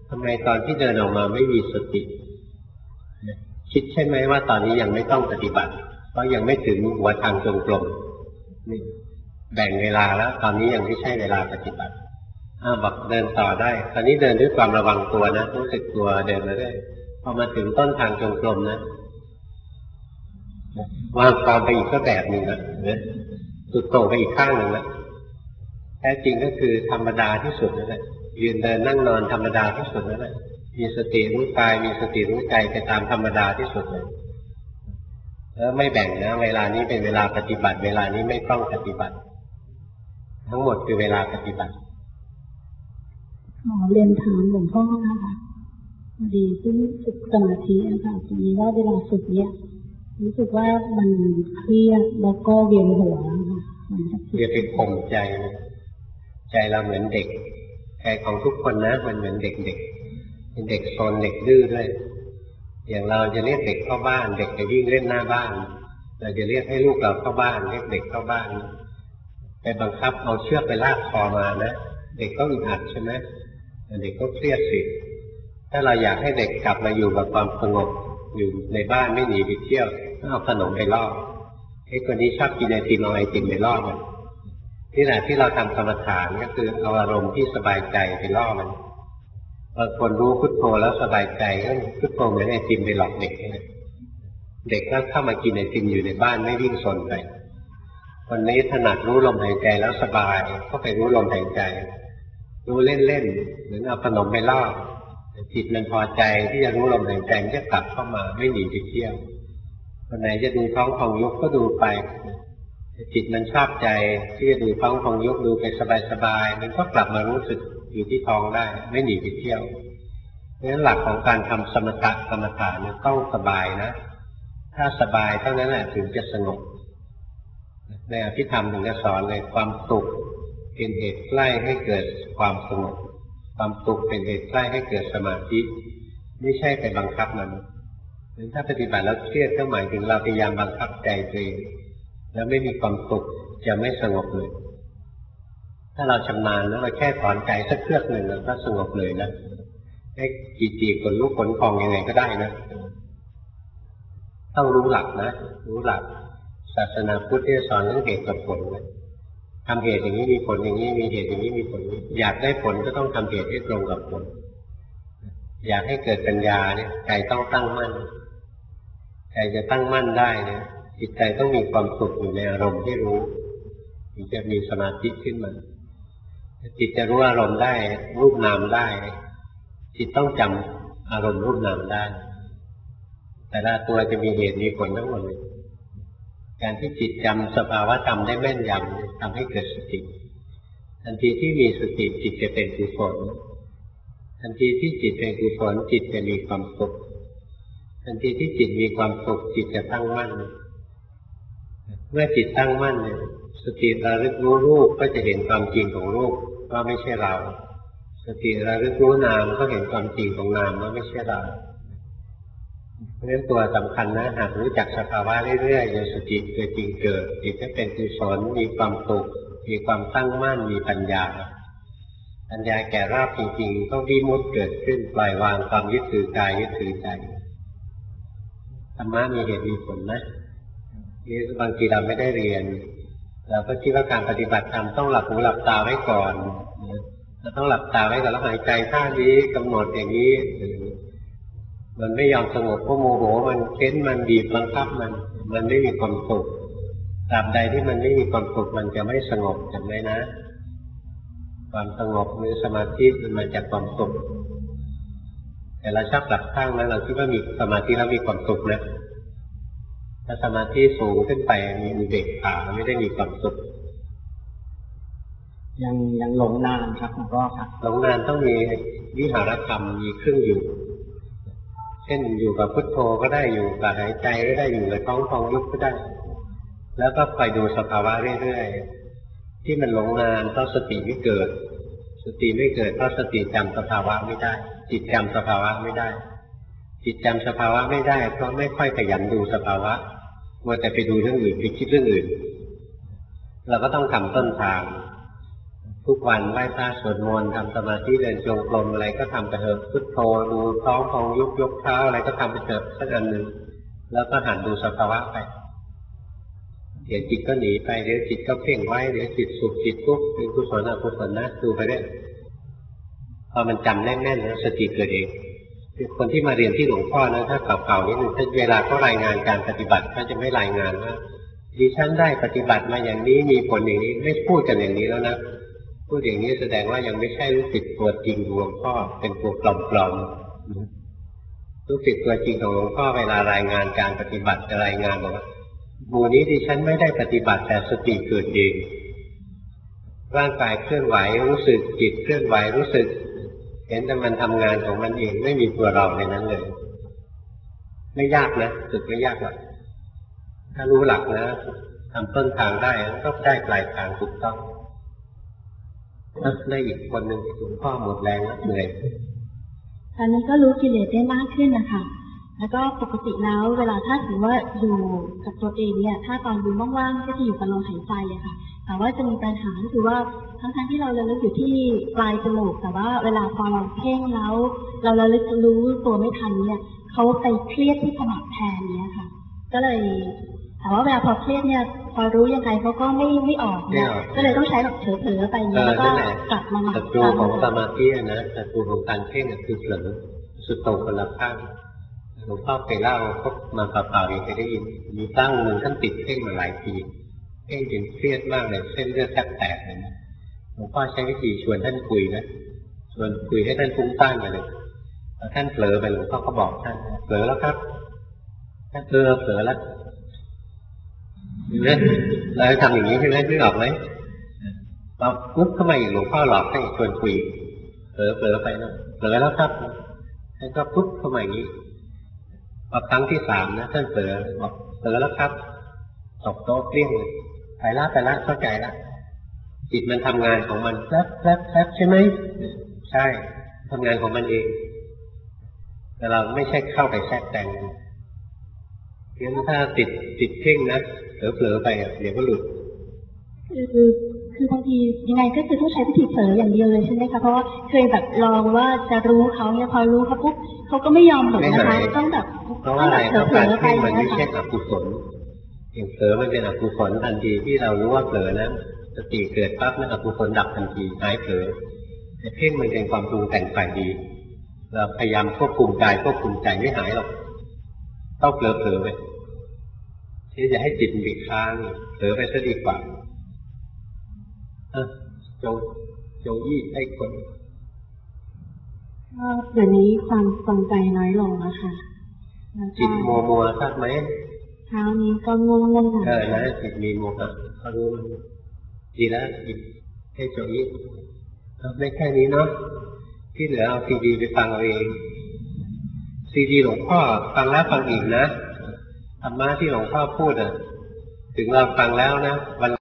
S1: ทำไมตอนที่เดินออกมาไม่มีสติคิดใช่ไหมว่าตอนนี้ยังไม่ต้องปฏิบัติเพราะยังไม่ถึงหัวทางจงกรมนี่แบ่งเวลาแล้วตอนนี้ยังไม่ใช่เวลาปฏิบัติอ้าวบอกเดินต่อได้ตอนนี้เดินด้วยความระวังตัวนะรู้สึกตัวเดินมาได้พอมาถึงต้นทางจงกรมนะวางความไปอีกก็แบบหนึ่งนะสุดโต่งไปอีกข้างหนึ่งนะแท้จริงก็คือธรรมดาที่สุดนั่นแหละยืนเดินนั่งนอนธรรมดาที่สุดนั่นแหละมีสติรู้กายมีสติรู้ใจไปตามธรรมดาที่สุดเลยแล้วไม่แบ่งนะเวลานี้เป็นเวลาปฏิบัติเวลานี้ไม่ต้องปฏิบัติทั้งหมดคือเวลาปฏิบัติ
S2: ขอเรียนถามหลวงพ่อนะคะพอดีที่ฝึกสมาธินะคะตรงนี้ว่าเวลาฝึกเนี่ยรู้สึกว่ามันเครียดแล้วก็เวียนหัวค่ะ
S1: อย่าไปข่มใจใจเราเหมือนเด็กใจของทุกคนนะมันเหมือนเด็กๆเป็นเด็กโซนเด็กดื้อด้วยอย่างเราจะเรียกเด็กเข้าบ้านเด็กจะวิ่งเล่นหน้าบ้านเราจะเรียกให้ลูกเราเข้าบ้านเรียกเด็กเข้าบ้านไปบังคับเอาเชือกไปลากคอมานะเด็กก็อึดอัดใช่ไหมเด็กก็เครียดสิถ้าเราอยากให้เด็กกลับมาอยู่กับความสงบอยู่ในบ้านไม่หนีไปเที่ยวก็เอาขนมไปล่อไอ้คนนี้ชอบกินไอติมเอาไอติมไปล่อมันนี่แหละที่เราทำกรรมฐานก็คือเอาอารมณ์ที่สบายใจไปล่อมันบางคนรู้พุทโธแล้วสบายใจก็พุทโธเหมือนไอติมไปหลอกเด็กเด็กก็เข้ามากินไอติมอยู่ในบ้านไม่วิ่งซนไปคนนี้ถนัดรู้ลมหายใจแล้วสบายก็ไปรู้ลมหายใจรู้เล่นๆเหมือนเอาขนมไปล่อจิตมันพอใจที่จะรู้ลมหายใจมันจะกลับเข้ามาไม่หนีไปเที่ยวคนไหนจะดูท้องพองยุบก็ดูไปจิตมันชอบใจที่จะดูท้องพองยุบดูไปสบายๆมันก็กลับมารู้สึกอยู่ที่ท้องได้ไม่หนีไปเที่ยวเพราะฉะนั้นหลักของการทำสมถะกรรมฐานเนี่ยต้องสบายนะถ้าสบายเท่านั้นแหละถึงจะสงบในอภิธรรมถึงจะสอนเลยความสุขเป็นเหตุใกล้ให้เกิดความสงบความสุขเป็นเหตุใกล้ให้เกิดสมาธิไม่ใช่ไปบังคับมันถ้าปฏิบัติแล้วเครียดก็หมายถึงเราพยายามบังคับใจตัวเองแล้วไม่มีความสุขจะไม่สงบเลยถ้าเราชำนาญแล้วเราแค่ถอนใจสักเครือกหนึ่งแล้วก็สงบเลยนะให้จีจีขนลุกขนพองยังไงก็ได้นะต้องรู้หลักนะรู้หลักศาสนาพุทธที่สอนเรื่องเหตุกับผลนะทำเหตุอย่างนี้มีผลอย่างนี้มีเหตุอย่างนี้มีผลอยากได้ผลก็ต้องทำเหตุให้ตรงกับผลอยากให้เกิดปัญญาเนี่ยใจต้องตั้งมั่นใจจะตั้งมั่นได้เนี่ยจิตใจต้องมีความสุขอยู่ในอารมณ์ที่รู้ถึงจะมีสมาธิขึ้นมาจิตจะรู้อารมณ์ได้รูปนามได้จิตต้องจำอารมณ์รูปนามได้แต่ละตัวจะมีเหตุมีผลทั้งหมดเลยการที่จิตจำสภาวะธรรมได้แม่นยำทำให้เกิดสติทันทีที่มีสติจิตจะเป็นกุศลทันทีที่จิตเป็นกุศลจิตจะมีความสุขทันทีที่จิตมีความสุขจิตจะตั้งมั่นเมื่อจิตตั้งมั่นเนี่ยสติระลึกรู้รูปก็จะเห็นความจริงของรูปว่าไม่ใช่เราสติระลึกรู้นามก็เห็นความจริงของนามว่าไม่ใช่เราเพราะฉะนั้นตัวสำคัญนะหากรู้จักสภาวะเรื่อยๆจนสติเกิดจริงเกิดจิตจะเป็นกุศลมีความสุขมีความตั้งมั่นมีปัญญาปัญญาแก่รอบจริงๆต้องวิมุตติเกิดขึ้นปล่อยวางความยึดถือกายยึดถือใจธรรมะมีเหตุมีผลนะนี่บางทีเราไม่ได้เรียนเราก็คิดว่าการปฏิบัติธรรมต้องหลับหูหลับตาไว้ก่อนเราต้องหลับตาไว้ก่อนแล้วหายใจท่านี้กำหนดอย่างนี้มันไม่ยอมสงบก็โมโหมันเค้นมันบีบบังคับมันมันไม่มีความสุขตราบใดที่มันไม่มีความสุขมันจะไม่สงบจำไว้นะความสงบหรือสมาธิมันมาจากความสุขแต่เราชอบหลับข้างแล้วเราคิดว่ามีสมาธิแล้วมีความสุขนะถ้าสมาธิสูงขึ้นไปมีอุเบกขาไม่ได้มีความสุข
S5: ยังยังหลงนานครับหลวงพ่อครับ
S1: หลงนานต้องมีวิหารธรรมมีเครื่องอยู่เช่นอยู่กับพุทโธก็ได้อยู่กับหายใจก็ได้อยู่กับท้องพองยุบก็ได้แล้วก็คอยดูสภาวะเรื่อยๆที่มันหลงนานเพราะสติไม่เกิดสติไม่เกิดเพราะสติจำสภาวะไม่ได้จิตจำสภาวะไม่ได้จิตจำสภาวะไม่ได้เพราะไม่ค่อยขยันดูสภาวะมัวแต่ไปดูเรื่องอื่นไปคิดเรื่องอื่นเราก็ต้องทำต้นทางทุกวันไหว้พระสวดมนต์ทำสมาธิเดินจงกรมอะไรก็ทำไปเถอะพุทโธดูท้องพองยุบยกเท้าอะไรก็ทำไปเถอะสักอันหนึ่งแล้วก็หันดูสภาวะไปเดี๋ยวจิตก็หนีไปเดี๋ยวจิตก็เพ่งไว้เดี๋ยวจิตสุขจิตทุกข์เป็นกุศลอกุศลนะดูไปเรื่อยพอมันจำแน่นๆแล้วสติเกิดเองคนที่มาเรียนที่หลวงพ่อนะถ้าเก่าๆนิดนึงถ้าเวลาเขารายงานการปฏิบัติเขาจะไม่รายงานว่าดิฉันได้ปฏิบัติมาอย่างนี้มีผลอย่างนี้ไม่พูดกันอย่างนี้แล้วนะพูดอย่างนี้แสดงว่ายังไม่ใช่รู้สึกตัวจริงหลวงพ่อเป็นตัวปลอมๆรู้สึกตัวจริงของหลวงพ่อเวลารายงานการปฏิบัติจะรายงานบอกว่าหมู่นี้ดิฉันไม่ได้ปฏิบัติแต่สติเกิดเองร่างกายเคลื่อนไหวรู้สึกจิตเคลื่อนไหวรู้สึกเห็นแต่มันทำงานของมันเองไม่มีตัวเราในนั้นเลยไม่ยากนะฝึกไม่ยากหรอกถ้ารู้หลักนะทำต้นทางได้ก็ได้ปลายทางถูกต้องได้อีกคนหนึ่งหลวงพ่อหมดแรงแล้วเหนื่อย
S2: ตอนนี้ก็รู้กิเลสได้มากขึ้นนะคะแล้วก็ปกติแล้วเวลาถ้าถือว่าอยู่กับตัวเองเนี่ยถ้าตอนอยู่ว่างๆก็จะอยู่กับลมหายใจอะค่ะแต่ว่าจะมีปัญหาก็คือว่าทั้งๆที่เราระลึกอยู่ที่ปลายจมูกแต่ว่าเวลาพอเราเพ่งแล้วเราระลึกรู้ตัวไม่ทันเนี่ยเขาไปเครียดที่ขมับแทนเนี่ยค่ะก็เลยแต่ว่าเวลาพอเครียดเนี่ยพอรู้ยังไงเขาก็ไม่ไม่ออกเนี่ยก็เลยต้องใช้แบบเผลอๆไปแล้วก็กลับมาหมักศัตรู
S1: ของสมาธินะศัตรูของการเพ่งคือเผลอสุดโต่งคนละข้างหลวงพ่อเคยเล่าพบมาเปล่าๆยังเคยได้ยินมีตั้งหนึ่งท่านติดเพ่งมาหลายปีเพ่งจนเครียดมากเลยเส้นเลือดแทบแตกเลยนะหลวงพ่อใช้วิธีชวนท่านคุยนะชวนคุยให้ท่านฟุ้งซ่านไปเลยพอท่านเผลอไปหลวงพ่อก็บอกท่านเผลอแล้วครับท่านเออเผลอแล้วเนี่ยเราทำอย่างนี้ใช่ไหมนึกออกไหมเราปุ๊บเข้ามาอีกหลวงพ่อหลอกให้ชวนคุยเผลอเผลอไปนะเผลอแล้วครับท่านก็ปุ๊บเข้ามาอย่างนี้พอครั้งที่สามนะท่านเผลอบอกเผลอแล้วครับตกโต๊ะเกลี้ยงเลยไปละไปละเข้าใจละจิตมันทำงานของมันแป๊บแป๊บแป๊บใช่ไหมใช่ทำงานของมันเองแต่เราไม่ใช่เข้าไปแทรกแต่งเพราะฉะนั้นถ้าติดติดเพ่งนะเผลอๆไปเดี๋ยวก็หลุด
S2: คือคือบางทียังไงก็คือต้องใช้วิธีเผลออย่างเดียวเลยใช่ไหมคะเพราะว่าเคยแบบลองว่าจะรู้เขาเนี่ยพอรู้เขาปุ๊บเขาก็ไม่ยอมหลุดนะคะต้องแบบ
S1: เพราะว่าอะไรเพราะการเพ่งมันไม่ใช่อกุศลอย่างเผลอมันเป็นอกุศลทันทีที่เรารู้ว่าเผลอนะสติเกิดปั๊บนั่นอกุศลดับทันทีหายเผลอแต่เพ่งมันเป็นความปรุงแต่งฝ่ายดีเราพยายามควบคุมกายควบคุมใจไม่หายหรอกต้องเผลอเผลอไปที่จะให้จิตมันค้างเผลอไปซะดีกว่าโจโจยี่ให้คน
S4: เดี๋ยวนี้ความสนใจน้อยลงแล้วค่ะ
S1: จิตมัวมัวทราบไหม
S4: เช้านี้ก็ง่วงง่วง
S1: เออนะจิตมีมัวครับเขารู้มันดีแล้วจิตให้โจยี่ไม่แค่นี้เนาะที่เหลือเอาซีดีไปฟังเอาเองซีดีหลวงพ่อฟังแล้วฟังอีกนะธรรมะที่หลวงพ่อพูดอ่ะถึงเราฟังแล้วนะวัน